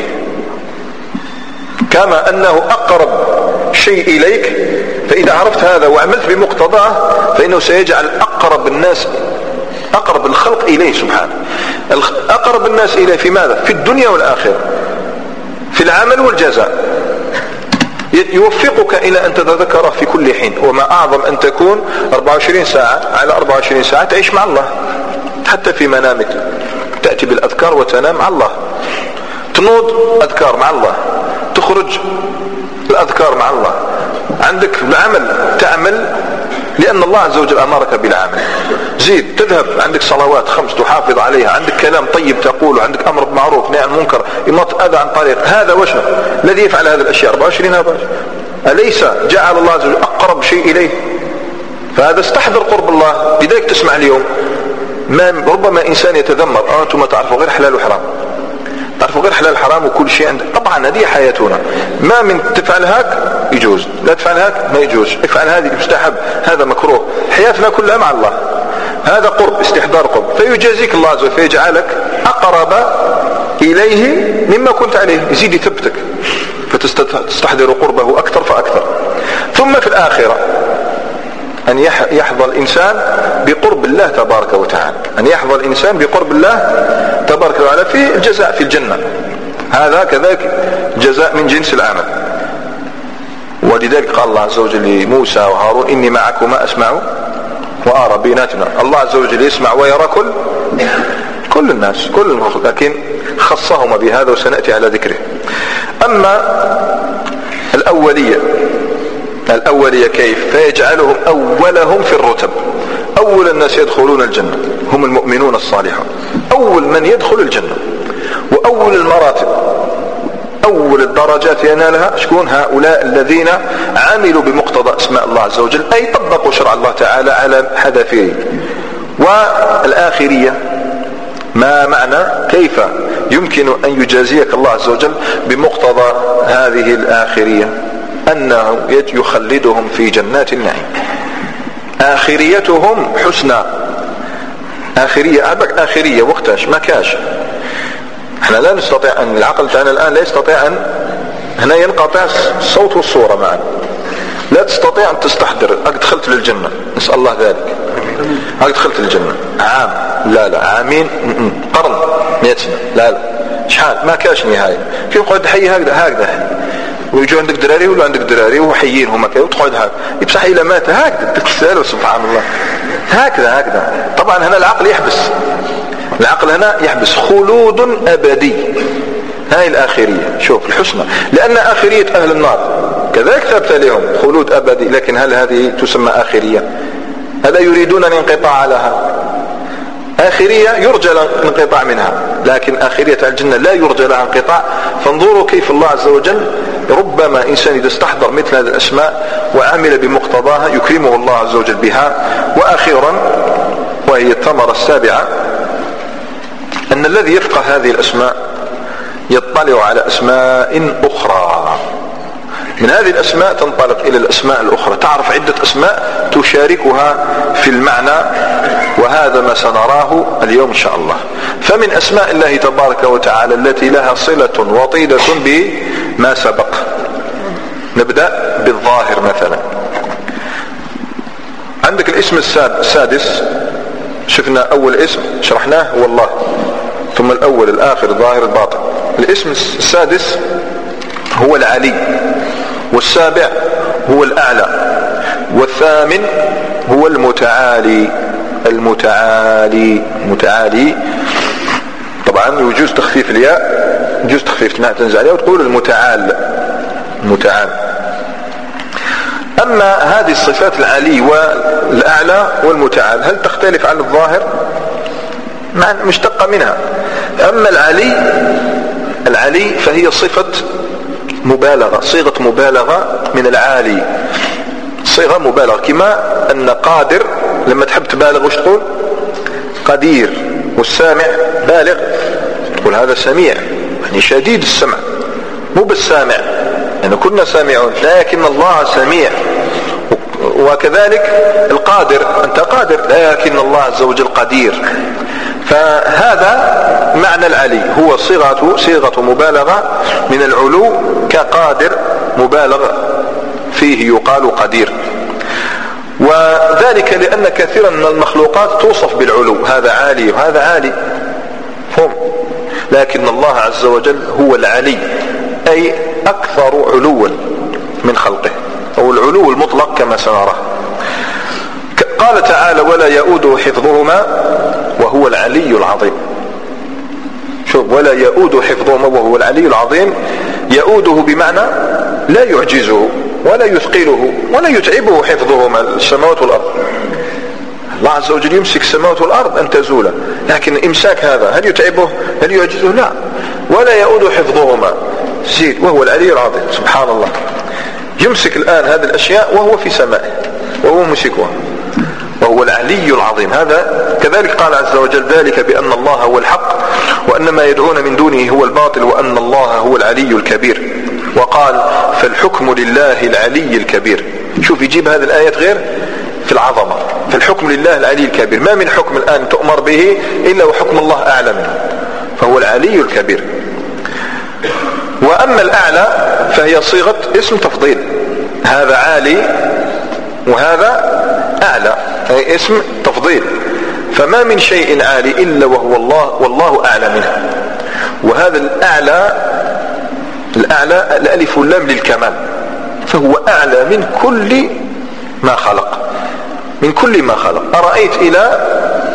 كما أنه أقرب شيء إليك، فإذا عرفت هذا وعملت بمقتضاه فإنه سيجعل أقرب الناس، أقرب الخلق إليه سبحانه. أقرب الناس إليه في ماذا؟ في الدنيا والآخرة، في العمل والجزاء. يوفقك إلى أن تتذكره في كل حين. وما أعظم أن تكون 24 ساعة على 24 ساعة تعيش مع الله، حتى في منامك تأتي بالأذكار وتنام مع الله، تنوض أذكار مع الله، تخرج الأذكار مع الله، عندك العمل تعمل لأن الله عز وجل أمرك بالعمل. زيد تذهب عندك صلوات 5 تحافظ عليها، عندك كلام طيب تقوله، عندك أمر بمعروف نهي عن منكر، إماطة أذى عن طريق. هذا وشنو الذي يفعل هذه الأشياء 24 أليس جعل الله عز وجل أقرب شيء إليه؟ فهذا استحضر قرب الله. لذلك تسمع اليوم ربما إنسان يتذمر، أنتم تعرفوا غير حلال وحرام، تعرفوا غير حلال حرام وكل شيء عندك. طبعا هذه حياتنا، ما من تفعل هاك يجوز، لا تفعل هاك ما يجوز، افعل هذه مستحب، هذا مكروه. حياتنا كلها مع الله، هذا قرب، استحضار قرب، فيجازيك الله عز وجل فيجعلك أقرب إليه مما كنت عليه، يزيد يثبتك فتستحضر قربه أكثر فأكثر. ثم في الآخرة أن يحظى الإنسان بقرب الله تبارك وتعالى، أن يحظى الإنسان بقرب الله تبارك وتعالى في الجزاء في الجنة. هذا كذلك جزاء من جنس العمل. ولذلك قال الله عز وجل لموسى وهارون إني معكما أسمع وأرى بيناتنا. الله عز وجل يسمع ويرى كل الناس، كل المخلوق، لكن خصهما بهذا وسنأتي على ذكره. أما الأولية كيف؟ فيجعلهم أولهم في الرتب. أول الناس يدخلون الجنة هم المؤمنون الصالحون، أول من يدخل الجنة، وأول المراتب، أول الدرجات ينالها شكون؟ هؤلاء الذين عملوا بمقتضى أسماء الله عز وجل، أي طبقوا شرع الله تعالى على حذافيره. والآخرية ما معنى؟ كيف يمكن أن يجازيك الله عز وجل بمقتضى هذه الآخرية؟ أنه يخلدهم في جنات النعيم. آخريتهم حسنى. آخرية وقتاش ما كاش. احنا لا نستطيع أن العقل تاعنا الآن لا يستطيع أن هنا ينقطع الصوت والصورة معا، لا تستطيع أن تستحضر. دخلت للجنة، نسأل الله ذلك، دخلت للجنة عام، لا عامين، قرن، 100 سنة، لا شحال ما كاش نهاية. كيف قعد حي هكذا ويجوا عندك دراري ولا عندك دراري وحيين هما كذا وتقعد هكذا، بصح إلا مات هكذا تتسأل سبحان الله هكذا. طبعا هنا العقل هنا يحبس خلود أبدي. هاي الآخرية. شوف الحسنى، لأن آخرية أهل النار كذلك ثابت لهم خلود أبدي، لكن هل هذه تسمى آخرية؟ ألا يريدون الانقطاع لها؟ آخرية يرجى الانقطاع منها، لكن آخرية الجنة لا يرجى لها انقطاع. فانظروا كيف الله عز وجل ربما إنسان إذا استحضر مثل هذه الأسماء وعمل بمقتضاها يكرمه الله عز وجل بها. وأخيرا وهي الثمرة السابعة، أن الذي يفقه هذه الأسماء يطلع على أسماء أخرى، من هذه الأسماء تنطلق إلى الأسماء الأخرى، تعرف عدة أسماء تشاركها في المعنى، وهذا ما سنراه اليوم إن شاء الله. فمن أسماء الله تبارك وتعالى التي لها صلة وطيدة بما سبق، نبدأ بالظاهر مثلا. عندك الاسم السادس، شفنا أول اسم شرحناه هو الله، ثم الأول الآخر الظاهر الباطن. الاسم السادس هو العلي، والسابع هو الأعلى، والثامن هو المتعالي. المتعالي طبعا يجوز تخفيف الياء، يجوز تخفيف ما تنزل عليها وتقول المتعال. أما هذه الصفات العلي والأعلى والمتعال هل تختلف عن الظاهر؟ مشتقة منها. أما العلي فهي صفة مبالغة، صيغة مبالغة من العالي، صيغة مبالغة. كما أن قادر لما تحب تبالغ وش تقول؟ قدير. والسامع بالغ تقول هذا سميع، يعني شديد السمع، مو بالسامع يعني كنا سامعون، لكن الله سميع. وكذلك القادر، أنت قادر لكن الله عز وجل قدير. فهذا معنى العلي، هو صيغة مبالغة من العلو، كقادر مبالغ فيه يقال قدير. وذلك لأن كثيرا من المخلوقات توصف بالعلو، هذا عالي وهذا عالي فهم، لكن الله عز وجل هو العلي، أي أكثر علوا من خلقه، أو العلو المطلق كما سنرى. قال تعالى ولا يؤوده حفظهما وهو العلي العظيم. شوف، ولا يؤوده حفظهما وهو العلي العظيم. يؤوده بمعنى لا يعجزه ولا يثقله ولا يتعبه حفظهما، السماوات والأرض. الله عز وجل يمسك السماوات والأرض أن تزولا، لكن إمساك هذا هل يتعبه؟ هل يعجزه؟ لا. ولا يؤوده حفظهما، زيد، وهو العلي العظيم. سبحان الله، يمسك الآن هذه الأشياء وهو في سمائه وهو مسكها، وهو العلي العظيم. هذا كذلك قال عز وجل ذلك بأن الله هو الحق وأن ما يدعون من دونه هو الباطل وأن الله هو العلي الكبير. وقال فالحكم لله العلي الكبير. شوف، يجيب هذه الآيات غير في العظمة. فالحكم لله العلي الكبير، ما من حكم الآن تؤمر به إلا وحكم الله أعلى منه، فهو العلي الكبير. وأما الأعلى فهي صيغة اسم تفضيل، هذا عالي وهذا أعلى، أي اسم تفضيل. فما من شيء عالي إلا وهو الله، والله أعلى منه. وهذا الأعلى الألف واللام للكمال، فهو أعلى من كل ما خلق، من كل ما خلق. أرأيت إلى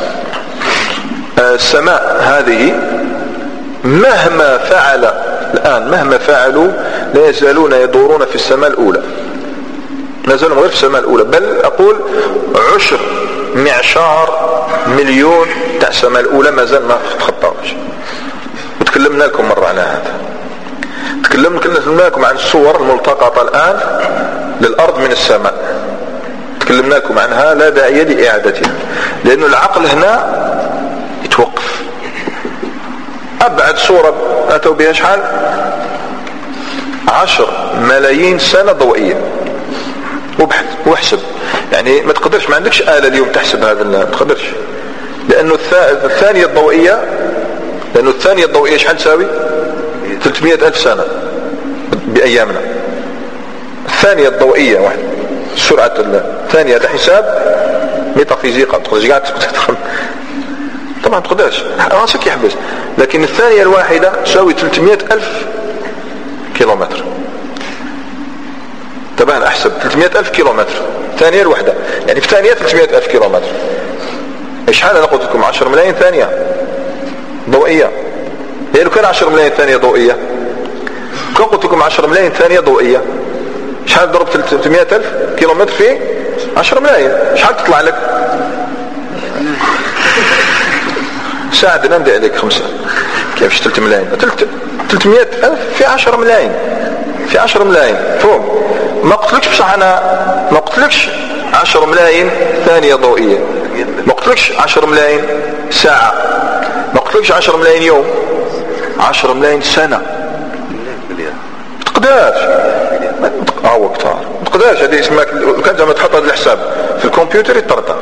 السماء هذه مهما فعل الآن، مهما فعلوا لا يزالون يدورون في السماء الأولى، لا يزالون غير في السماء الأولى، بل أقول 10 معشار مليون تاع السماء الأولى ما زال ما تخطاوش. وتكلمنا لكم مرة عن هذا، تكلمنا لكم عن الصور الملتقطة الآن للأرض من السماء، تكلمنا لكم عنها، لا داعي لإعادتها، لأن العقل هنا يتوقف. أبعد صورة أتوا بها شحال؟ 10 ملايين سنة ضوئية. وبحث واحسب، يعني ما تقدرش، ما عندكش آلة اليوم تحسب هذا، ما تقدرش، لأنه الثانية الضوئية شحال تساوي؟ 300,000 سنة بأيامنا. الثانية الضوئية واحد، سرعة الثانية، هذا حساب ميتافيزيقا، تقدرش قاعد طبعا تقدرش، راسك يحبس. لكن الثانية الواحدة تساوي 300,000 كيلومتر. طبعا احسب 300,000 كيلومتر ثانية الواحدة، يعني في ثانية 300,000 كيلومتر. ايش حال؟ انا قلت لكم 10 ملايين ثانية ضوئية. يعني لو كان 10 ملايين ثانية ضوئية، كون قلت لكم 10 ملايين ثانية ضوئية، شحال ضربت 300,000 كيلومتر في 10 ملايين؟ شحال تطلع لك؟ ساعدنا ندي عليك 5. كيفش 3 ملايين؟ 300,000 في 10 ملايين، في 10 ملايين، فهم؟ ما قلتلكش بصح، انا ما قلتلكش 10 ملايين ثانية ضوئية، ما قلتلكش 10 ملايين ساعة، ما قلتلكش 10 ملايين يوم، 10 ملايين سنة. ما تقدرش، كتار ما تقدرش. هذه اسمك كان زعما تحط هذا الحساب في الكمبيوتر يطرطق،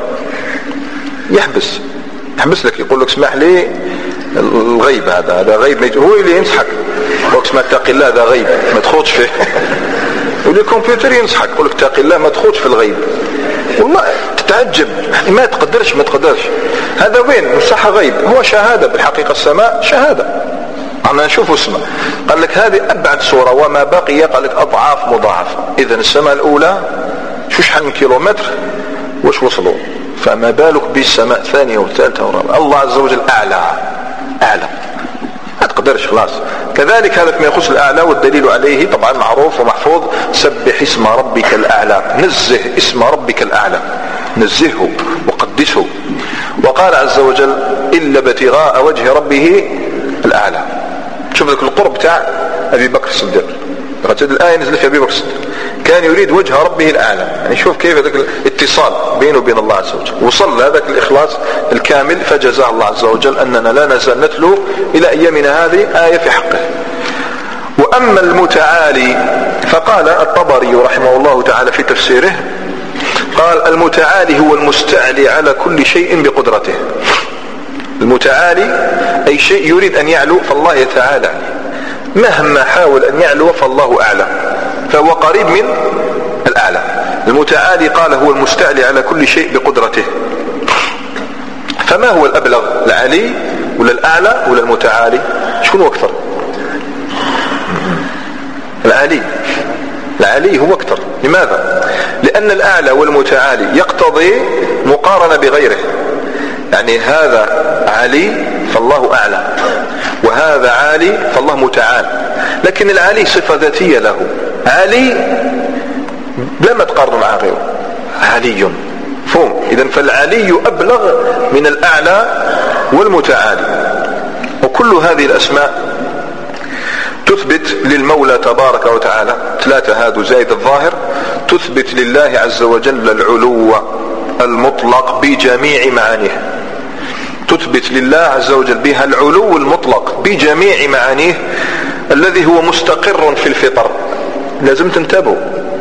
يحبس لك، يقول لك اسمح لي الغيب، هذا غيب، هو اللي ينصحك، يقول لك اسمح اتقي الله، هذا غيب ما تخوضش فيه. واللي الكمبيوتر ينصحك يقول لك اتقي الله، ما تخوضش في الغيب. والله تتعجب، ما تقدرش. هذا وين؟ مصح غيب، هو شهادة بالحقيقة، السماء شهادة، احنا نشوفوا السماء، قال لك هذه ابعد صورة، وما بقي قال لك اضعاف مضاعفة. اذا السماء الاولى شو شحال من كيلومتر واش وصلوا، فما بالك بالسماء الثانية والثالثة والرابعة. الله عز وجل اعلى ما تقدرش خلاص. كذلك هذا فيما يخص الاعلى، والدليل عليه طبعا معروف ومحفوظ: سبح اسم ربك الاعلى، نزه اسم ربك الاعلى، نزهه وقدسه. وقال عز وجل: الا ابتغاء وجه ربه الاعلى. شوف ذلك القرب تاع ابي بكر الصديق، هذه الايه نزلت في ابي بكر الصديق، كان يريد وجه ربه الاعلى. يعني شوف كيف ذاك الاتصال بينه وبين الله عز وجل، وصل هذاك الاخلاص الكامل، فجزاه الله عز وجل اننا لا نزال نتلو الى ايامنا هذه آية في حقه. واما المتعالي فقال الطبري رحمه الله تعالى في تفسيره، قال: المتعالي هو المستعلي على كل شيء بقدرته. المتعالي اي شيء يريد ان يعلو فالله يتعالى عليه، مهما حاول ان يعلو فالله اعلى، فهو قريب من الاعلى. المتعالي قال هو المستعلي على كل شيء بقدرته. فما هو الابلغ، العلي ولا الاعلى ولا المتعالي؟ شكون اكثر؟ العلي هو اكثر. لماذا؟ لان الاعلى والمتعالي يقتضي مقارنة بغيره، يعني هذا علي فالله اعلى، وهذا عالي فالله متعال. لكن العالي صفة ذاتية له، علي لما تقارن مع غيره، علي فهم. اذن فالعلي ابلغ من الاعلى والمتعالي. وكل هذه الاسماء تثبت للمولى تبارك وتعالى، ثلاثة هذا زائد الظاهر، تثبت لله عز وجل العلو المطلق بجميع معانيه، تثبت لله عز وجل بها العلو المطلق بجميع معانيه الذي هو مستقر في الفطر. لازم تنتبهوا،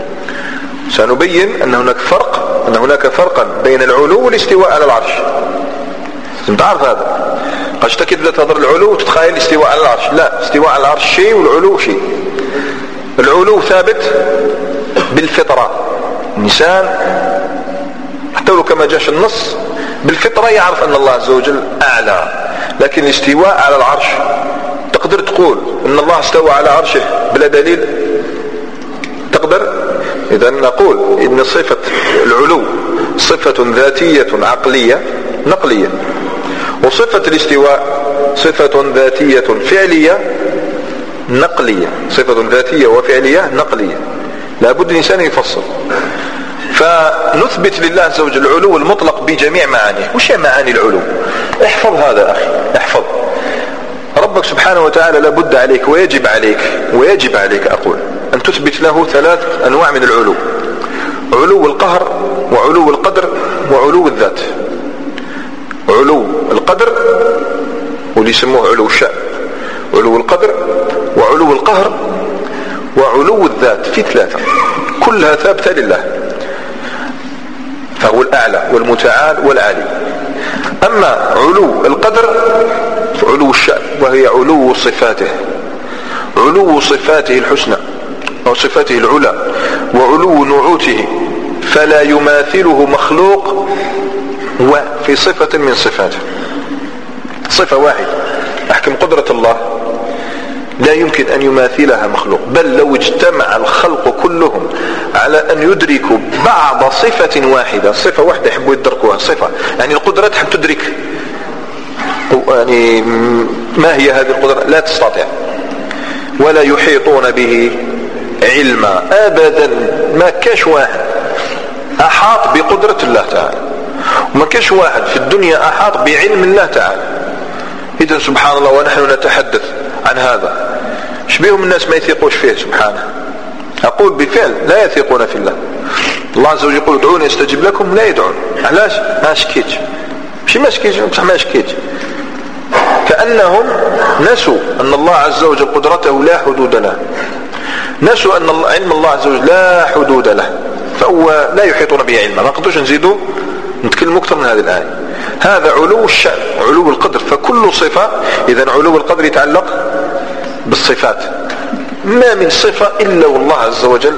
سنبين ان هناك فرقا بين العلو والاستواء على العرش. لازم تعرف هذا. قد تكد تهضر العلو وتتخيل الاستواء على العرش، لا، استواء على العرش شيء والعلو شيء. العلو ثابت بالفطرة، الإنسان حتى لو كما جاش النص بالفطرة يعرف أن الله عز وجل أعلى. لكن الاستواء على العرش تقدر تقول أن الله استوى على عرشه بلا دليل؟ تقدر؟ إذا نقول إن صفة العلو صفة ذاتية عقلية نقلية، وصفة الاستواء صفة ذاتية فعلية نقلية، صفة ذاتية وفعلية نقلية. لابد الإنسان يفصل. فنثبت لله عز وجل العلو المطلق بجميع معانيه. وش هي معاني العلو؟ احفظ هذا أخي، احفظ. ربك سبحانه وتعالى لابد عليك ويجب عليك أقول أن تثبت له ثلاث أنواع من العلو: علو القهر، وعلو القدر، وعلو الذات. علو القدر واللي يسموه علو الشأن، علو القدر وعلو القهر وعلو الذات، في ثلاثة كلها ثابتة لله، فهو الأعلى والمتعال والعالي. أما علو القدر فعلو الشأن، وهي علو صفاته، علو صفاته الحسنى أو صفاته العلى، وعلو نعوته، فلا يماثله مخلوق وفي صفة من صفاته. صفة واحدة أحكم قدرة الله لا يمكن أن يماثلها مخلوق، بل لو اجتمع الخلق كلهم على أن يدركوا بعض صفة واحدة، صفة واحدة يحبوا يدركوها، صفة يعني القدرة تحب تدرك، يعني ما هي هذه القدرة؟ لا تستطيع، ولا يحيطون به علما أبدا. ما كاش واحد أحاط بقدرة الله تعالى، وما كاش واحد في الدنيا أحاط بعلم الله تعالى. إذا سبحان الله ونحن نتحدث عن هذا، شبيهم الناس ما يثيقوش فيه سبحانه. أقول بفعل لا يثيقون في الله. الله عز وجل يقول ادعوني استجب لكم، لا يدعون. علاش؟ ما شكيتش، مش ما شكيتش، بصح ما شكيتش، كأنهم نسوا أن الله عز وجل قدرته لا حدود له، نسوا أن علم الله عز وجل لا حدود له، فهو لا يحيطون به علما. ما نقدرش نزيدوا نتكلم أكثر من هذه الآية. هذا علو الشأن، علو القدر. فكل صفة، إذن علو القدر يتعلق بالصفات، ما من صفة إلا والله عز وجل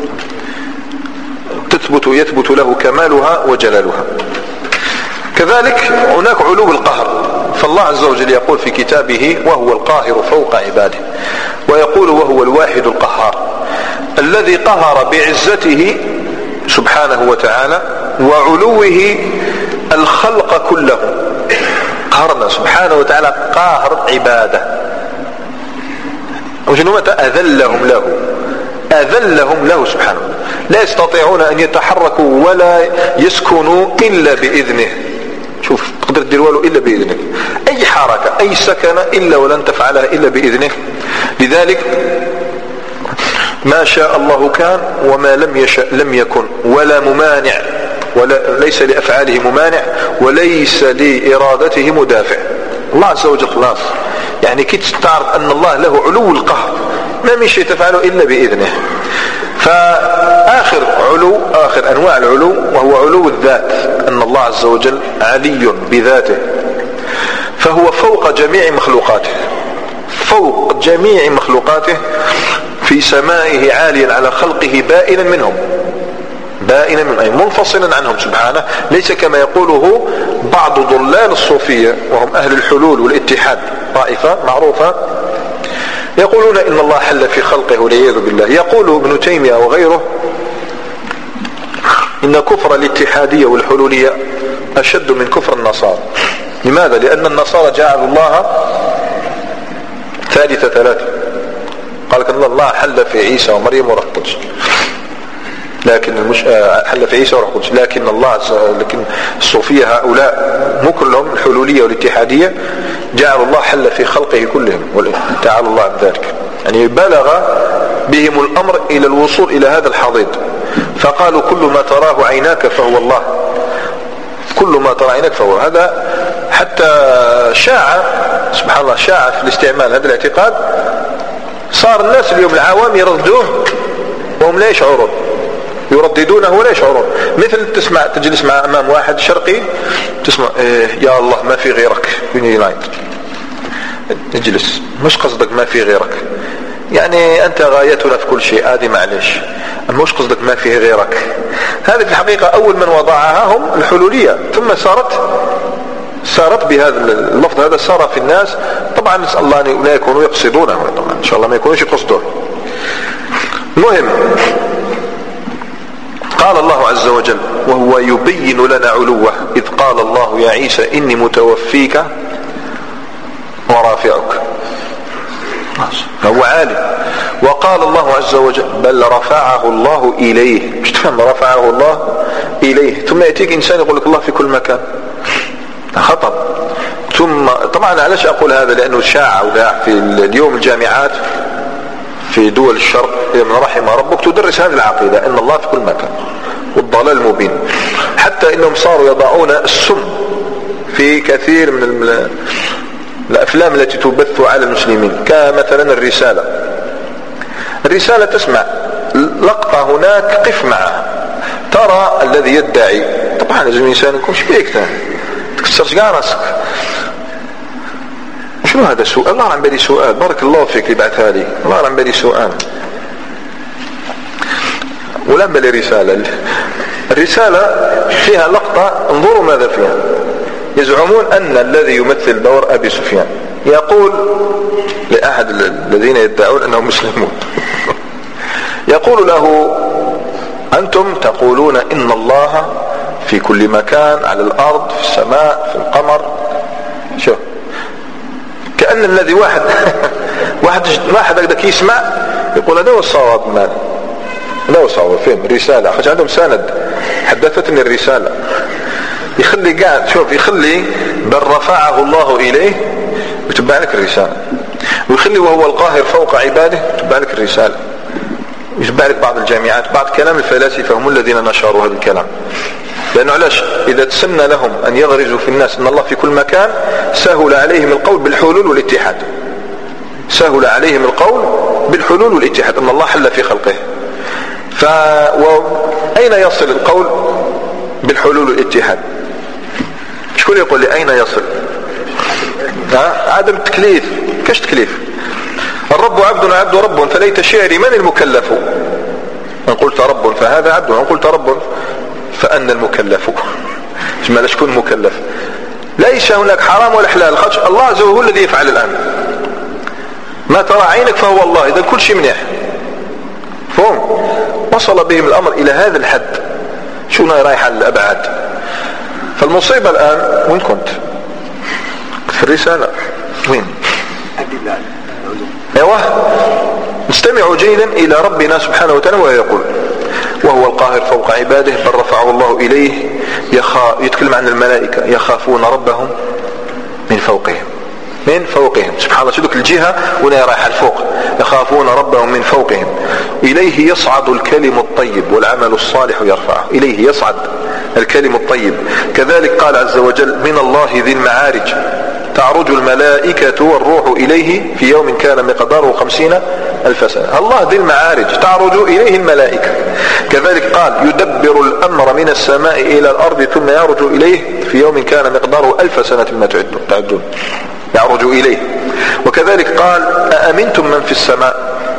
يثبت له كمالها وجلالها. كذلك هناك علو القهر، الله عز وجل يقول في كتابه وهو القاهر فوق عباده، ويقول وهو الواحد القهار الذي قهر بعزته سبحانه وتعالى وعلوه الخلق كله. قهرنا سبحانه وتعالى قاهر عباده، أذلهم له سبحانه، لا يستطيعون أن يتحركوا ولا يسكنوا إلا بإذنه. شوف تقدر تدير والو إلا بإذنه، أي حركة أي سكنة إلا ولن تفعلها إلا بإذنه. لذلك ما شاء الله كان وما لم يشأ لم يكن، ولا ممانع، ليس لأفعاله ممانع وليس لإرادته مدافع. الله عز وجل خلاص، يعني كي تعرف أن الله له علو القهر ما من شيء تفعله إلا بإذنه. فآخر أنواع العلو وهو علو الذات، أن الله عز وجل علي بذاته، فهو فوق جميع مخلوقاته في سمائه عاليا على خلقه بائنا منهم أي منفصلا عنهم سبحانه، ليس كما يقوله بعض ضلال الصوفية وهم أهل الحلول والاتحاد، طائفة معروفة يقولون إن الله حل في خلقه والعياذ بالله. يقول ابن تيمية وغيره إن كفر الاتحادية والحلولية أشد من كفر النصارى. لماذا؟ لأن النصارى جعلوا الله ثالث ثلاثة، قال أن الله حل في عيسى ومريم وروح القدس، لكن حل في عيسى وروح القدس، لكن الصوفية هؤلاء مو كلهم الحلولية والاتحادية جعلوا الله حل في خلقه كلهم، تعالى الله عن ذلك. يعني بلغ بهم الأمر إلى الوصول إلى هذا الحضيض، فقالوا كل ما تراه عيناك فهو الله، كل ما ترى عيناك فهو هذا. حتى شاع سبحان الله شاع في الاستعمال هذا الاعتقاد، صار الناس اليوم العوام يردوه وهم لا يشعرون، يرددونه ولا يشعرون. مثل تجلس مع امام واحد شرقي تسمع يا الله ما في غيرك، نجلس مش قصدك ما في غيرك، يعني انت غايتنا في كل شيء، ادي معلش، اما مش قصدك ما فيه غيرك. هذه في الحقيقة اول من وضعها هم الحلولية، ثم صارت بهذا اللفظ هذا صار في الناس. طبعا نسأل الله ان لا يكونوا يقصدونه، طبعا ان شاء الله ما يكونوش يقصدون. المهم قال الله عز وجل وهو يبين لنا علوه إذ قال الله يا عيسى إني متوفيك ورافعك، هو عالي. وقال الله عز وجل بل رفعه الله إليه، مش تفهم رفعه الله إليه، ثم يأتيك إنسان يقول لك الله في كل مكان، خطأ. ثم طبعا علاش أقول هذا؟ لأنه شاع في اليوم الجامعات في دول الشرق من رحم ربك تدرس هذه العقيدة أن الله في كل مكان، والضلال المبين، حتى إنهم صاروا يضعون السم في كثير من الأفلام التي تبث على المسلمين، كمثلا الرسالة تسمع لقطة هناك قف معها ترى الذي يدعي، طبعا لازم الإنسان يكون شبيك تكسرش قاع راسك. شنو هذا السؤال؟ الله عن بالي سؤال، بارك الله فيك اللي بعثها لي، الله عن بالي سؤال ولا بالي الرسالة فيها لقطة، انظروا ماذا فيها. يزعمون أن الذي يمثل دور أبي سفيان يقول لأحد الذين يدعون أنهم مسلمون يقول له أنتم تقولون إن الله في كل مكان، على الأرض، في السماء، في القمر. شوف كأن الذي واحد هكذا يسمع يقول هذا هو الصواب، مال لا هو الصواب فين رسالة، خرج عندهم سند حدثتني الرسالة، يخلي قاعد شوف يخلي بل رفعه الله إليه ويتبع لك الرسالة، ويخلي وهو القاهر فوق عباده ويتبع لك الرسالة، يتبع لك بعض الجامعات، بعض كلام الفلاسفة هم الذين نشروا هذا الكلام. لأنه علاش إذا تسنى لهم أن يغرزوا في الناس أن الله في كل مكان سهل عليهم القول بالحلول والاتحاد، سهل عليهم القول بالحلول والاتحاد أن الله حل في خلقه. أين يصل القول بالحلول والاتحاد؟ شكون يقول لي أين يصل؟ عدم التكليف. كاش تكليف؟ الرب عبد وعبد رب، فليت شعري من المكلف؟ إن قلت رب فهذا عبد، وإن قلت رب فأنا المكلف. شكون مكلف؟ ليس هناك حرام ولا حلال، الله عز وجل هو الذي يفعل الآن. ما ترى عينك فهو الله، إذا كل شيء منيح. فهم وصل بهم الأمر إلى هذا الحد، شو رايح على الأبعاد. فالمصيبة الآن وين كنت؟ في الرسالة وين؟ ايوه، نستمع جيدا إلى ربنا سبحانه وتعالى وهو يقول: وهو القاهر فوق عباده بل رفعه الله إليه. يتكلم عن الملائكة يخافون ربهم من فوقهم، من فوقهم. سبحان الله، شدك الجهة ولا رايح الفوق. يخافون ربهم من فوقهم. إليه يصعد الكلم الطيب والعمل الصالح يرفعه. إليه يصعد الكلم الطيب. كذلك قال عز وجل: من الله ذي المعارج تعرج الملائكة والروح إليه في يوم كان مقداره 50,000 سنة. الله ذي المعارج تعرج إليه الملائكة. كذلك قال: يدبر الأمر من السماء إلى الأرض ثم يعرج إليه في يوم كان مقداره 1000 سنة ما تعدون، يعرج إليه. وكذلك قال: أأمنتم من في السماء،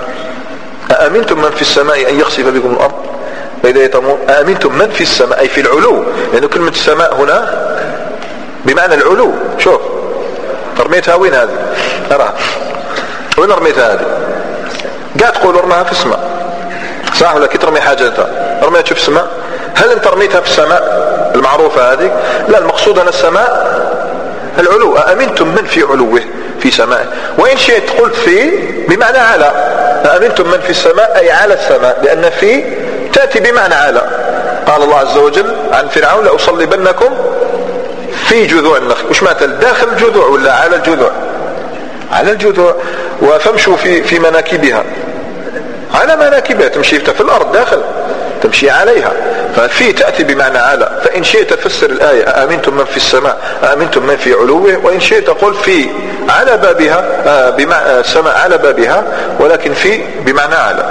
أأمنتم من في السماء أن يخسف بكم الأرض فإذا يتمون. أأمنتم من في السماء أي في العلو، لأن كلمة السماء هنا بمعنى العلو. شوف رميتها وين هذه؟ أراها وين رميتها هذه؟ قاعد تقول ارميها في السماء، صح ولا؟ كي ترمي حاجة انت رميتها في السماء، هل انت رميتها في السماء المعروفة هذه؟ لا، المقصود أن السماء العلو. أأمنتم من في علوه في سماء. وإن شئت قلت في بمعنى على. أأمنتم من في السماء أي على السماء، لأن في تأتي بمعنى على. قال الله عز وجل عن فرعون: لأصلبنكم في جذوع النخل. وش معنى داخل الجذوع ولا على الجذوع؟ على الجذوع. وفمشوا في مناكبها، على مناكبها، تمشي في الأرض داخل، تمشي عليها. ففي تأتي بمعنى على. فإن شئت تفسر الآية: أأمنتم من في السماء، أأمنتم من في علوه. وإن شئت تقول في على بابها، بمعنى السماء على بابها، ولكن في بمعنى على.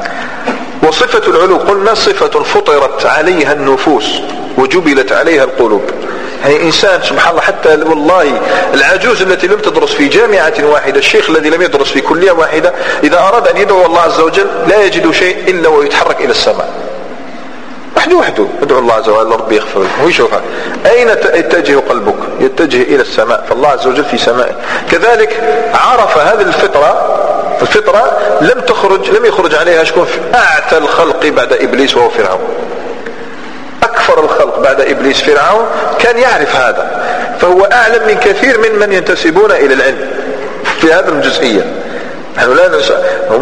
وصفة العلو قلنا صفة فطرت عليها النفوس وجبلت عليها القلوب. يعني إنسان سبحان الله، حتى والله العجوز التي لم تدرس في جامعة واحدة، الشيخ الذي لم يدرس في كلية واحدة، إذا أراد أن يدعو الله عز وجل لا يجد شيء إلا ويتحرك إلى السماء وحده. ادعو الله عز وجل ربي يغفر له ويشوفها. أين يتجه قلبك؟ يتجه إلى السماء، فالله عز وجل في سمائه. كذلك عرف هذه الفطرة لم يخرج عليها شكون؟ أعتى الخلق بعد إبليس وهو فرعون. أكثر الخلق بعد إبليس فرعون كان يعرف هذا، فهو أعلم من كثير من ينتسبون إلى العلم في هذه الجزئية. نحن لا ننسى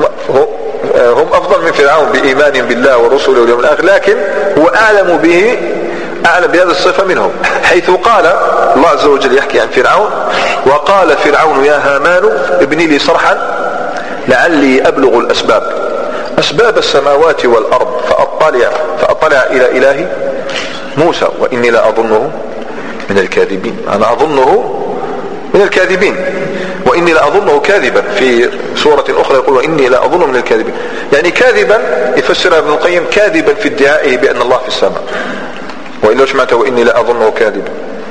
هم أفضل من فرعون بإيمانهم بالله ورسوله واليوم الآخر، لكن هو أعلم بهذه الصفة منهم، حيث قال الله عز وجل يحكي عن فرعون: وقال فرعون يا هامان ابن لي صرحا لعلي أبلغ أسباب السماوات والأرض فأطلع إلى إله موسى وإني لا أظنه من الكاذبين. أنا أظنه من الكاذبين، وإني لا أظنه كاذبا. في سورة أخرى يقول: وإني لا أظنه من الكاذبين، يعني كاذبا. يفسر ابن القيم كاذبا في ادعائه بأن الله في السماء. وإلا وش معناته وإني لا أظنه كاذبا؟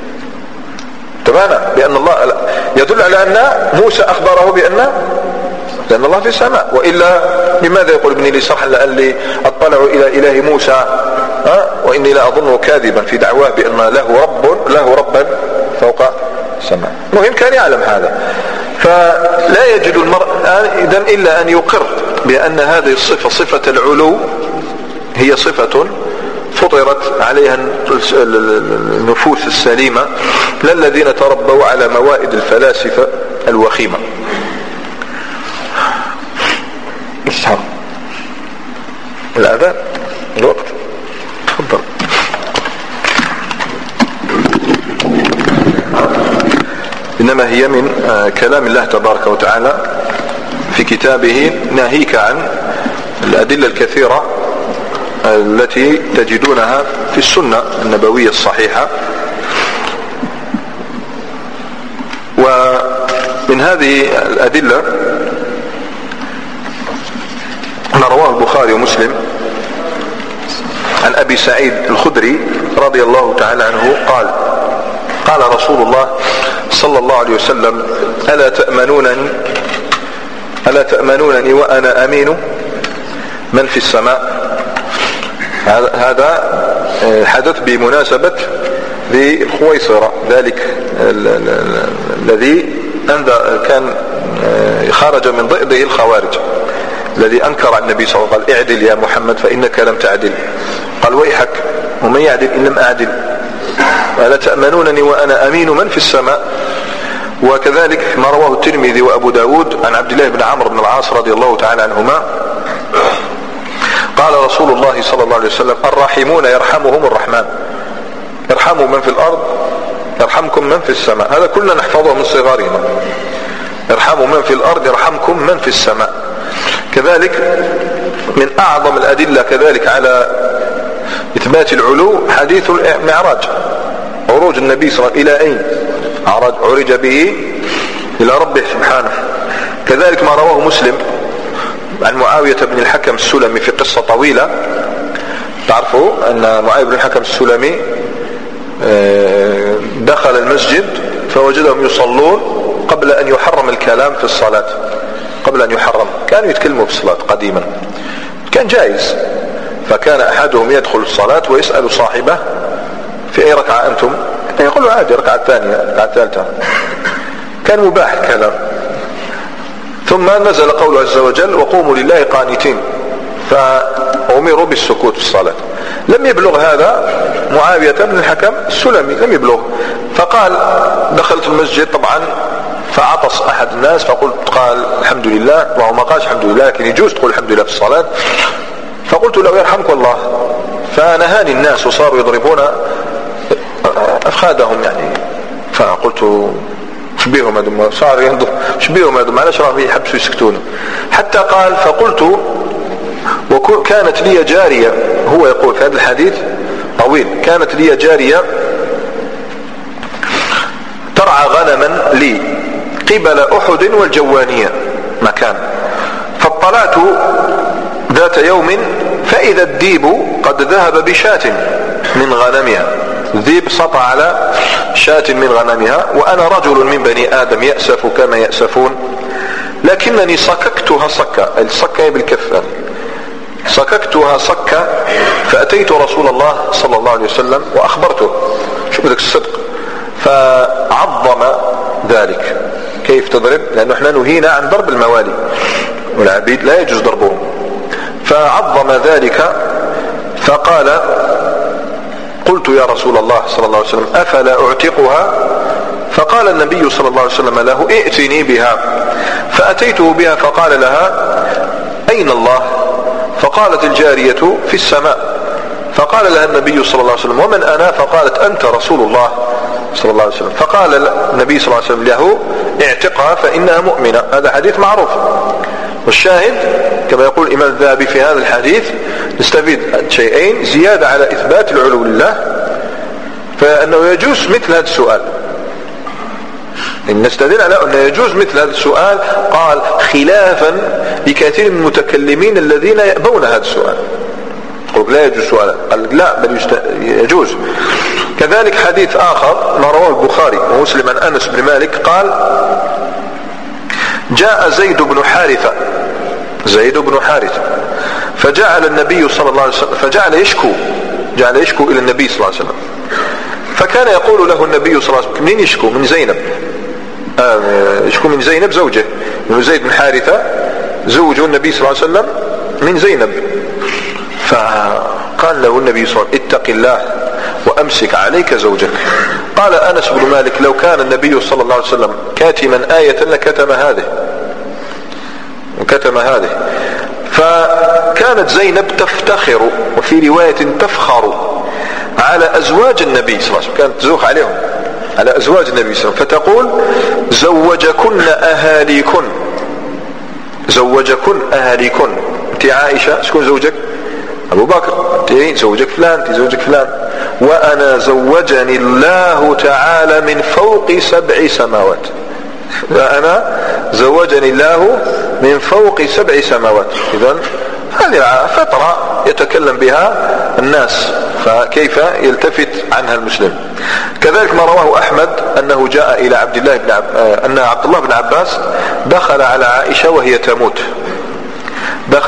تماما، بأن الله يدل على أن موسى أخبره لأن الله في السماء. وإلا لماذا يقول ابن لي صرحا لعلي أطلع إلى إله موسى وإني لا أظنه كاذبا في دعواه بأن له ربا فوق السماء. مهم كان يعلم هذا. فلا يجد المرء إذن إلا أن يقر بأن هذه الصفة، صفة العلو، هي صفة فطرت عليها النفوس السليمة، لا الذين تربوا على موائد الفلاسفة الوخيمة. اسحق الأذان الوقت، تفضل. إنما هي من كلام الله تبارك وتعالى في كتابه، ناهيك عن الأدلة الكثيرة التي تجدونها في السنة النبوية الصحيحة. ومن هذه الأدلة ما رواه البخاري ومسلم عن أبي سعيد الخدري رضي الله تعالى عنه قال: قال رسول الله صلى الله عليه وسلم: ألا تأمنونني وأنا أمين من في السماء. هذا حدث بمناسبة ذي الخويصرة، ذلك الذي كان خرج من ضئضه الخوارج، الذي أنكر على النبي صلى الله عليه وسلم، قال اعدل يا محمد فإنك لم تعدل. قال ويحك ومن يعدل إن لم أعدل، ألا تأمنونني وأنا أمين من في السماء. وكذلك ما رواه الترمذي وأبو داود عن عبد الله بن عمرو بن العاص رضي الله تعالى عنهما قال رسول الله صلى الله عليه وسلم الراحمون يرحمهم الرحمن، ارحموا من في الأرض يرحمكم من في السماء. هذا كلنا نحفظه من صغارنا، ارحموا من في الأرض يرحمكم من في السماء. كذلك من أعظم الأدلة كذلك على إثبات العلو حديث المعراج، عروج النبي صلى الله عليه وسلم إلى أين؟ عرج به إلى ربه سبحانه. كذلك ما رواه مسلم عن معاوية بن الحكم السلمي في قصة طويلة. تعرفوا أن معاوية بن الحكم السلمي دخل المسجد فوجدهم يصلون قبل أن يحرم الكلام في الصلاة، قبل أن يحرم كانوا يتكلموا في الصلاة قديما، كان جائز. فكان أحدهم يدخل الصلاة ويسأل صاحبه في أي ركعة أنتم؟ يقول له عادي ركعة ثانية ركعة ثالثة، كان مباح الكلام. ثم نزل قوله عز وجل وقوموا لله قانتين، فأمروا بالسكوت في الصلاة. لم يبلغ هذا معاوية بن الحكم السلمي، لم يبلغ، فقال دخلت المسجد طبعا فعطس أحد الناس قال الحمد لله، وهو ما قالش الحمد لله لكن يجوز تقول الحمد لله في الصلاة. فقلت له يرحمك الله، فنهاني الناس وصاروا يضربون أفخادهم يعني. فقلت شبيهم هذم، صار ينظر شبيهم هذم، معلش راهم يحبسوا يسكتون. حتى قال فقلت وكانت لي جارية، هو يقول في هذا الحديث طويل، كانت لي جارية ترعى غنما لي قبل أحد والجوانية مكان، فاطلعت ذات يوم فإذا الديب قد ذهب بشاة من غنمها، الذيب سطع على شاة من غنمها، وأنا رجل من بني آدم يأسف كما يأسفون، لكنني صككتها صكة، الصكة بالكف، صككتها صكة، فأتيت رسول الله صلى الله عليه وسلم وأخبرته، شوف ذلك الصدق، فعظم ذلك. كيف تضرب؟ لأنه احنا نهينا عن ضرب الموالي والعبيد لا يجوز ضربهم، فعظم ذلك. فقال قلت يا رسول الله صلى الله عليه وسلم أفلا أعتقها؟ فقال النبي صلى الله عليه وسلم له ائتني بها، فأتيته بها فقال لها أين الله؟ فقالت الجارية في السماء. فقال لها النبي صلى الله عليه وسلم ومن أنا؟ فقالت أنت رسول الله صلى الله عليه وسلم. فقال النبي صلى الله عليه وسلم له اعتقها فإنها مؤمنة. هذا حديث معروف، والشاهد كما يقول الإمام الذهبي في هذا الحديث نستفيد شيئين زيادة على إثبات العلو لله، فأنه يجوز مثل هذا السؤال، نستدل على أنه يجوز مثل هذا السؤال، قال خلافا لكثير من المتكلمين الذين يأبون هذا السؤال، قل لا يجوز سؤالا، قال لا بل يجوز. كذلك حديث آخر ما رواه البخاري ومسلم عن أنس بن مالك قال جاء زيد بن حارثة فجعل النبي صلى الله عليه وسلم فجعل يشكو إلى النبي صلى الله عليه وسلم، فكان يقول له النبي صلى الله عليه وسلم منين يشكو؟ من زينب، يشكو من زينب زوجه، من زيد بن حارثة زوج النبي صلى الله عليه وسلم من زينب. فقال له النبي صلى الله عليه وسلم اتق الله وأمسك عليك زوجك. قال أنس بن مالك لو كان النبي صلى الله عليه وسلم كاتما آية لكتم هذه. فكانت زينب تفتخر وفي رواية تفخر على أزواج النبي صلى الله عليه وسلم، كانت تزوخ عليهم على أزواج النبي صلى الله عليه وسلم، فتقول زوجكن أهاليكن. أنت عائشة شكون زوجك؟ أبو بكر. أنت زوجك فلان، أنت زوجك فلان. وأنا زوجني الله تعالى من فوق 7 سماوات، وأنا زوجني الله من فوق 7 سماوات. إذن هذه فطرة يتكلم بها الناس، فكيف يلتفت عنها المسلم؟ كذلك ما رواه أحمد أنه جاء إلى أن عبد الله بن عباس دخل على عائشة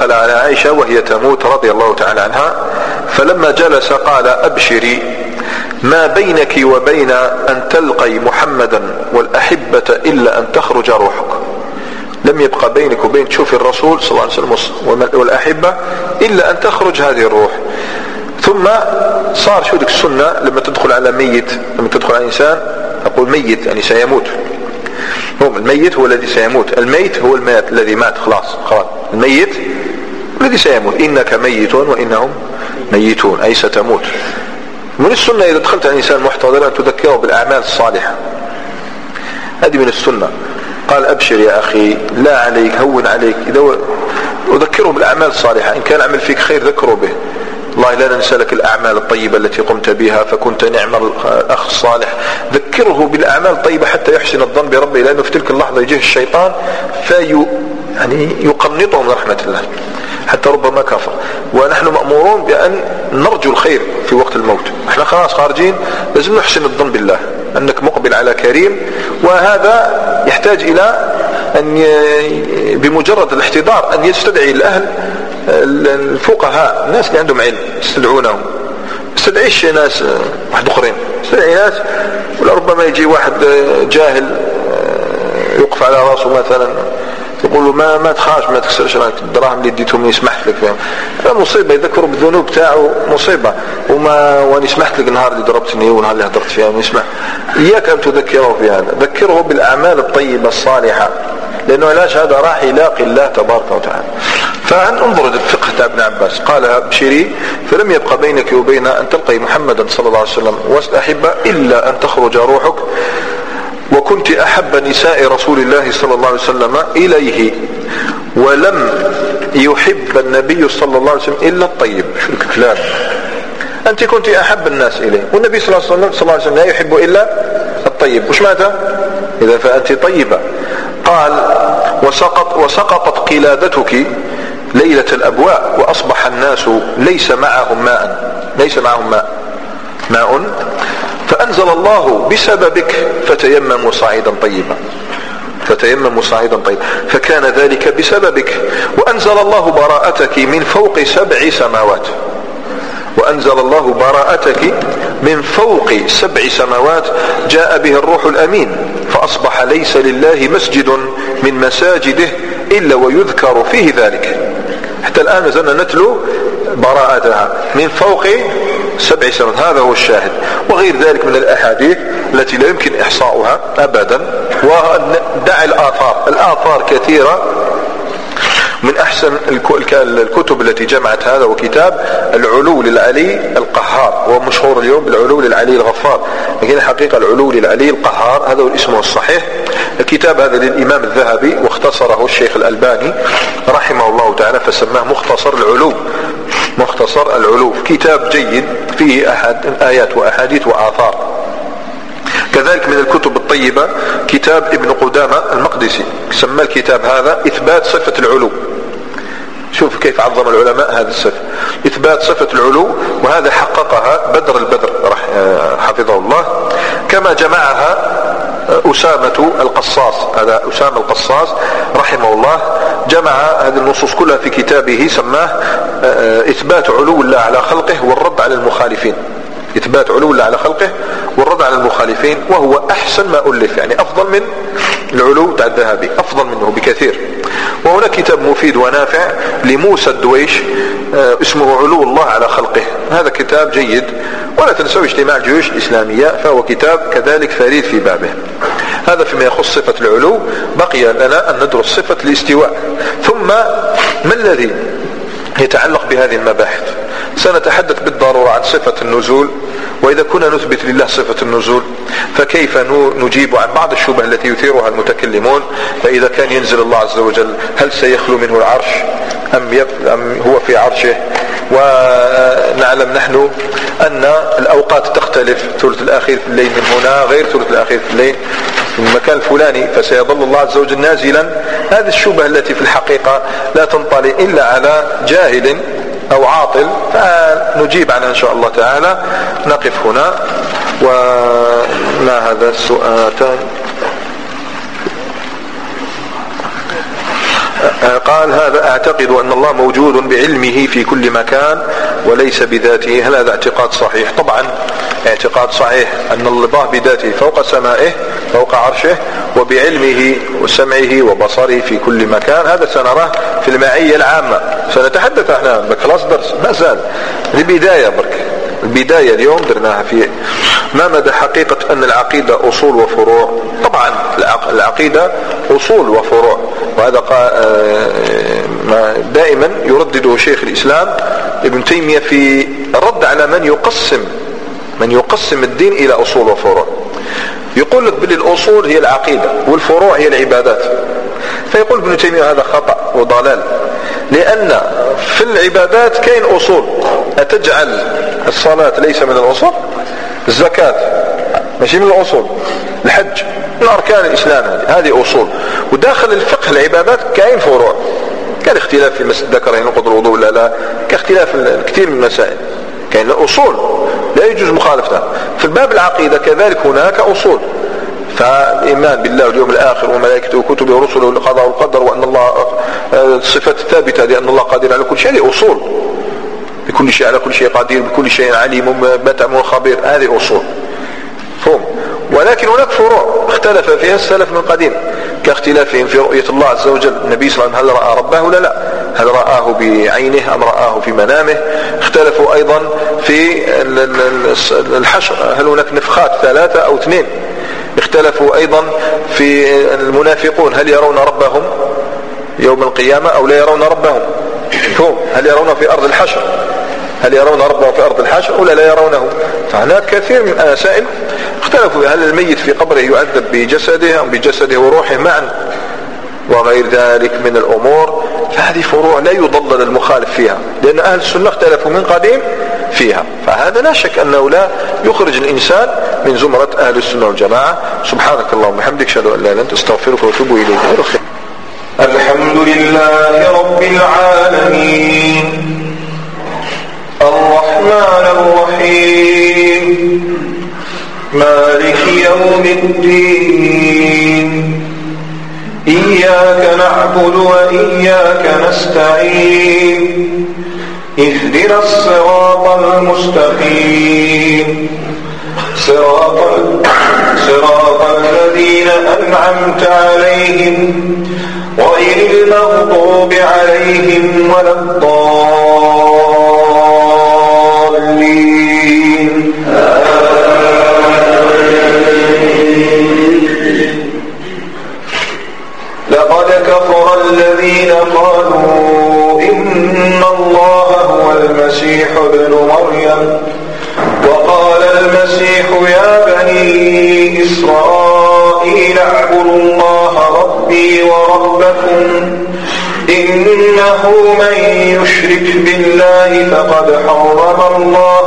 وهي تموت رضي الله تعالى عنها، فلما جلس قال أبشري ما بينك وبين أن تلقي محمدا والأحبة إلا أن تخرج روحك. لم يبقى بينك وبين تشوف الرسول صلى الله عليه وسلم والأحبة إلا أن تخرج هذه الروح. ثم صار شو ذيك السنة لما تدخل على ميت، لما تدخل على إنسان أقول ميت يعني سيموت، هو الميت هو الذي سيموت، الميت هو الميت الذي مات خلاص الميت الذي سيموت. إنك ميت وإنهم ميتون أي ستموت. من السنة إذا دخلت على إنسان محتضر أن تذكره بالأعمال الصالحة، هذه من السنة. قال أبشر يا أخي لا عليك هون عليك، إذا أذكره بالأعمال الصالحة، إن كان عمل فيك خير ذكره به. الله لا نسألك الأعمال الطيبة التي قمت بها فكنت نعم الأخ الصالح، ذكره بالأعمال الطيبة حتى يحسن الظن بربه، لأنه في تلك اللحظة يجيه الشيطان يعني يقنطه من رحمة الله حتى ربما كفر. ونحن مأمورون بأن نرجو الخير في وقت الموت، احنا خلاص خارجين لازم نحسن الظن بالله أنك مقبل على كريم. وهذا يحتاج إلى أن بمجرد الاحتضار أن يستدعي الأهل الفقهاء، الناس اللي عندهم علم يستدعونهم، يستدعيش ناس واحد اخرين، يستدعي ناس. ولربما يجي واحد جاهل يوقف على راسه مثلا يقول له ما تخاش ما تكسرش الدراهم اللي اديتهم يسمحت لك فيهم. مصيبه يذكروا بالذنوب تاعه مصيبه. وانا سمحت لك النهار اللي ضربتني والنهار اللي هضرت فيها يسمع. اياك ان تذكره بهذا، ذكره بالاعمال الطيبه الصالحه، لانه علاش هذا راح يلاقي الله تبارك وتعالى. فانظر الفقه تاع ابن عباس، قال ابشري فلم يبقى بينك وبين ان تلقي محمدا صلى الله عليه وسلم والاحبه الا ان تخرج روحك، وكنت أحب نساء رسول الله صلى الله عليه وسلم إليه، ولم يحب النبي صلى الله عليه وسلم إلا الطيب. شو الكلام؟ أنت كنت أحب الناس إليه، والنبي صلى الله عليه وسلم لا يحب إلا الطيب. وش ماذا؟ إذا فأنت طيبة. قال وسقطت قلادتك ليلة الأبواء وأصبح الناس ليس معهم ماء فأنزل الله بسببك فتيمموا صعيدا طيبا فكان ذلك بسببك. وأنزل الله براءتك من فوق 7 سماوات جاء به الروح الأمين، فأصبح ليس لله مسجد من مساجده إلا ويذكر فيه ذلك. حتى الآن نزلنا نتلو براءتها من فوق 7 سماوات، هذا هو الشاهد. وغير ذلك من الأحاديث التي لا يمكن إحصاؤها أبدا. ودع الآثار كثيرة. من أحسن الكتب التي جمعت هذا وكتاب العلو للعلي القهار، هو مشهور اليوم بالعلو للعلي الغفار، لكن الحقيقة العلو للعلي القهار هذا هو اسمه الصحيح. الكتاب هذا للإمام الذهبي واختصره الشيخ الألباني رحمه الله تعالى فسماه مختصر العلو. كتاب جيد فيه آيات وأحاديث وآثار. كذلك من الكتب الطيبة كتاب ابن قدامة المقدسي، سمى الكتاب هذا إثبات صفة العلو. شوف كيف عظم العلماء هذا الصفة، إثبات صفة العلو، وهذا حققها بدر البدر حفظه الله. كما جمعها أسامة القصاص، هذا أسامة القصاص رحمه الله، جمع هذه النصوص كلها في كتابه سماه إثبات علو الله على خلقه والرد على المخالفين. إثبات علو الله على خلقه والرد على المخالفين، وهو أحسن ما ألف، يعني أفضل من العلو تاع الذهبي، أفضل منه بكثير. وهناك كتاب مفيد ونافع لموسى الدويش اسمه علو الله على خلقه، هذا كتاب جيد. ولا تنسوا اجتماع الجيوش الإسلامية، فهو كتاب كذلك فريد في بابه. هذا فيما يخص صفة العلو. بقي لنا أن ندرس صفة الاستواء. ثم ما الذي يتعلق بهذه المباحث؟ سنتحدث بالضرورة عن صفة النزول، وإذا كنا نثبت لله صفة النزول فكيف نجيب عن بعض الشبه التي يثيرها المتكلمون. فإذا كان ينزل الله عز وجل هل سيخلو منه العرش أم هو في عرشه؟ ونعلم نحن أن الأوقات تختلف، ثلث الأخير في الليل من هنا غير ثلث الأخير في الليل في المكان الفلاني، فسيظل الله عز وجل نازلا. هذه الشبه التي في الحقيقة لا تنطلي إلا على جاهل أو عاطل، فنجيب عنها إن شاء الله تعالى. نقف هنا. وما هذا السؤال؟ قال قال هذا اعتقد ان الله موجود بعلمه في كل مكان وليس بذاته. هل هذا اعتقاد صحيح؟ طبعا اعتقاد صحيح ان الله بذاته فوق سمائه فوق عرشه وبعلمه وسمعه وبصره في كل مكان. هذا سنراه في المعية العامة، سنتحدث احنا بخلاص درس ما زال البداية برك. البداية اليوم درناها في ما مدى حقيقة أن العقيدة أصول وفروع. طبعا العقيدة أصول وفروع، وهذا دائما يردده شيخ الإسلام ابن تيمية في الرد على من يقسم الدين إلى أصول وفروع. يقول لك بالأصول هي العقيدة والفروع هي العبادات. فيقول ابن تيمية هذا خطأ وضلال، لأن في العبادات كاين أصول. أتجعل الصلاة ليس من الأصول؟ الزكاة ماشي من الأصول، الحج من أركان الإسلام، هذه أصول. وداخل الفقه العبادات كاين فروع، كان اختلاف في مسألة ذكر ينقض الوضوء ولا لا، كاختلاف كثير من المسائل. كاين الأصول لا يجوز مخالفتها. في الباب العقيدة كذلك هناك أصول، فالإيمان بالله واليوم الآخر وملائكته وكتبه ورسله والقضاء والقدر، وأن الله الصفات الثابتة لأن الله قادر على كل شيء، هذه أصول. بكل شيء على كل شيء قدير، بكل شيء عليم بتعلم خبير، هذه أصول فهم. ولكن هناك فروع اختلف فيها السلف من قديم، كاختلافهم في رؤية الله عز وجل. النبي صلى الله عليه وسلم هل رأى ربه ولا لا؟ هل رآه بعينه أم رآه في منامه؟ اختلفوا أيضا في الحشر، هل هناك نفخات 3 أو 2؟ اختلفوا أيضا في المنافقون، هل يرون ربهم يوم القيامة أو لا يرون ربهم؟ هل يرونه في أرض الحشر؟ هل يرون ربهم في أرض الحشر ولا لا يرونه؟ فهناك كثير من المسائل اختلفوا. هل الميت في قبره يعذب بجسده أم بجسده وروحه معا وغير ذلك من الأمور؟ فهذه فروع لا يضلل المخالف فيها، لأن أهل السنة اختلفوا من قديم فيها. فهذا لا شك أنه لا يخرج الإنسان من زمرة أهل السنة والجماعة. سبحانك اللهم وبحمدك، أشهد أن لا إله إلا أنت، أستغفرك وأتوب إليك. الحمد لله رب العالمين الرحمن الرحيم مالك يوم الدين إياك نعبد وإياك نستعين اهدنا الصراط المستقيم صراط الذين أنعمت عليهم غير المغضوب عليهم ولا الضالين. لقد كفر الذين قالوا إن الله هو المسيح ابن مريم وقال المسيح يا بني إسرائيل اعبدوا الله ربي وربكم إنه من يشرك بالله فقد حرم الله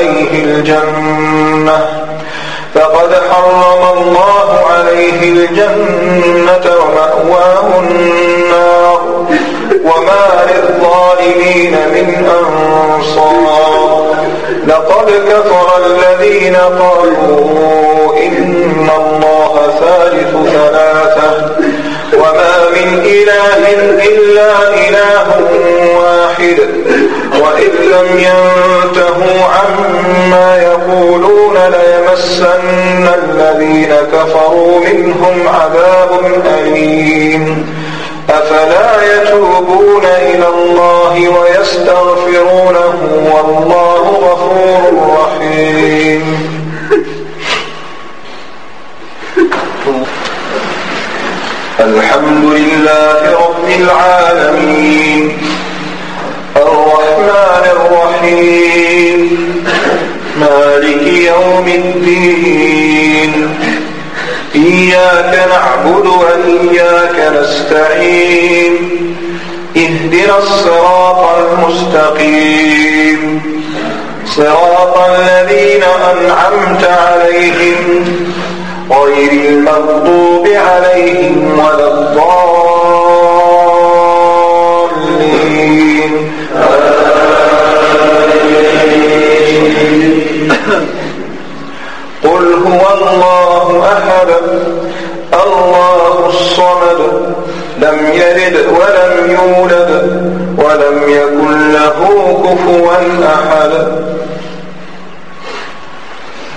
عليه الجنة ومأواه النار وما للظالمين من أنصار. لقد كفر الذين قالوا إن الله ثالث ثلاثة وما من إله إلا إله واحد وإن لم ينتهوا عما يقولون ليمسن الذين كفروا منهم عذاب أليم. أفلا يتوبون إلى الله ويستغفرونه والله غفور رحيم. الحمد لله رب العالمين الرحمن الرحيم مالك يوم الدين إياك نعبد وإياك نستعين اهدنا الصراط المستقيم صراط الذين أنعمت عليهم غير المغضوب عليهم ولا الضالين. قل هو الله أحد الله الصمد لم يلد ولم يولد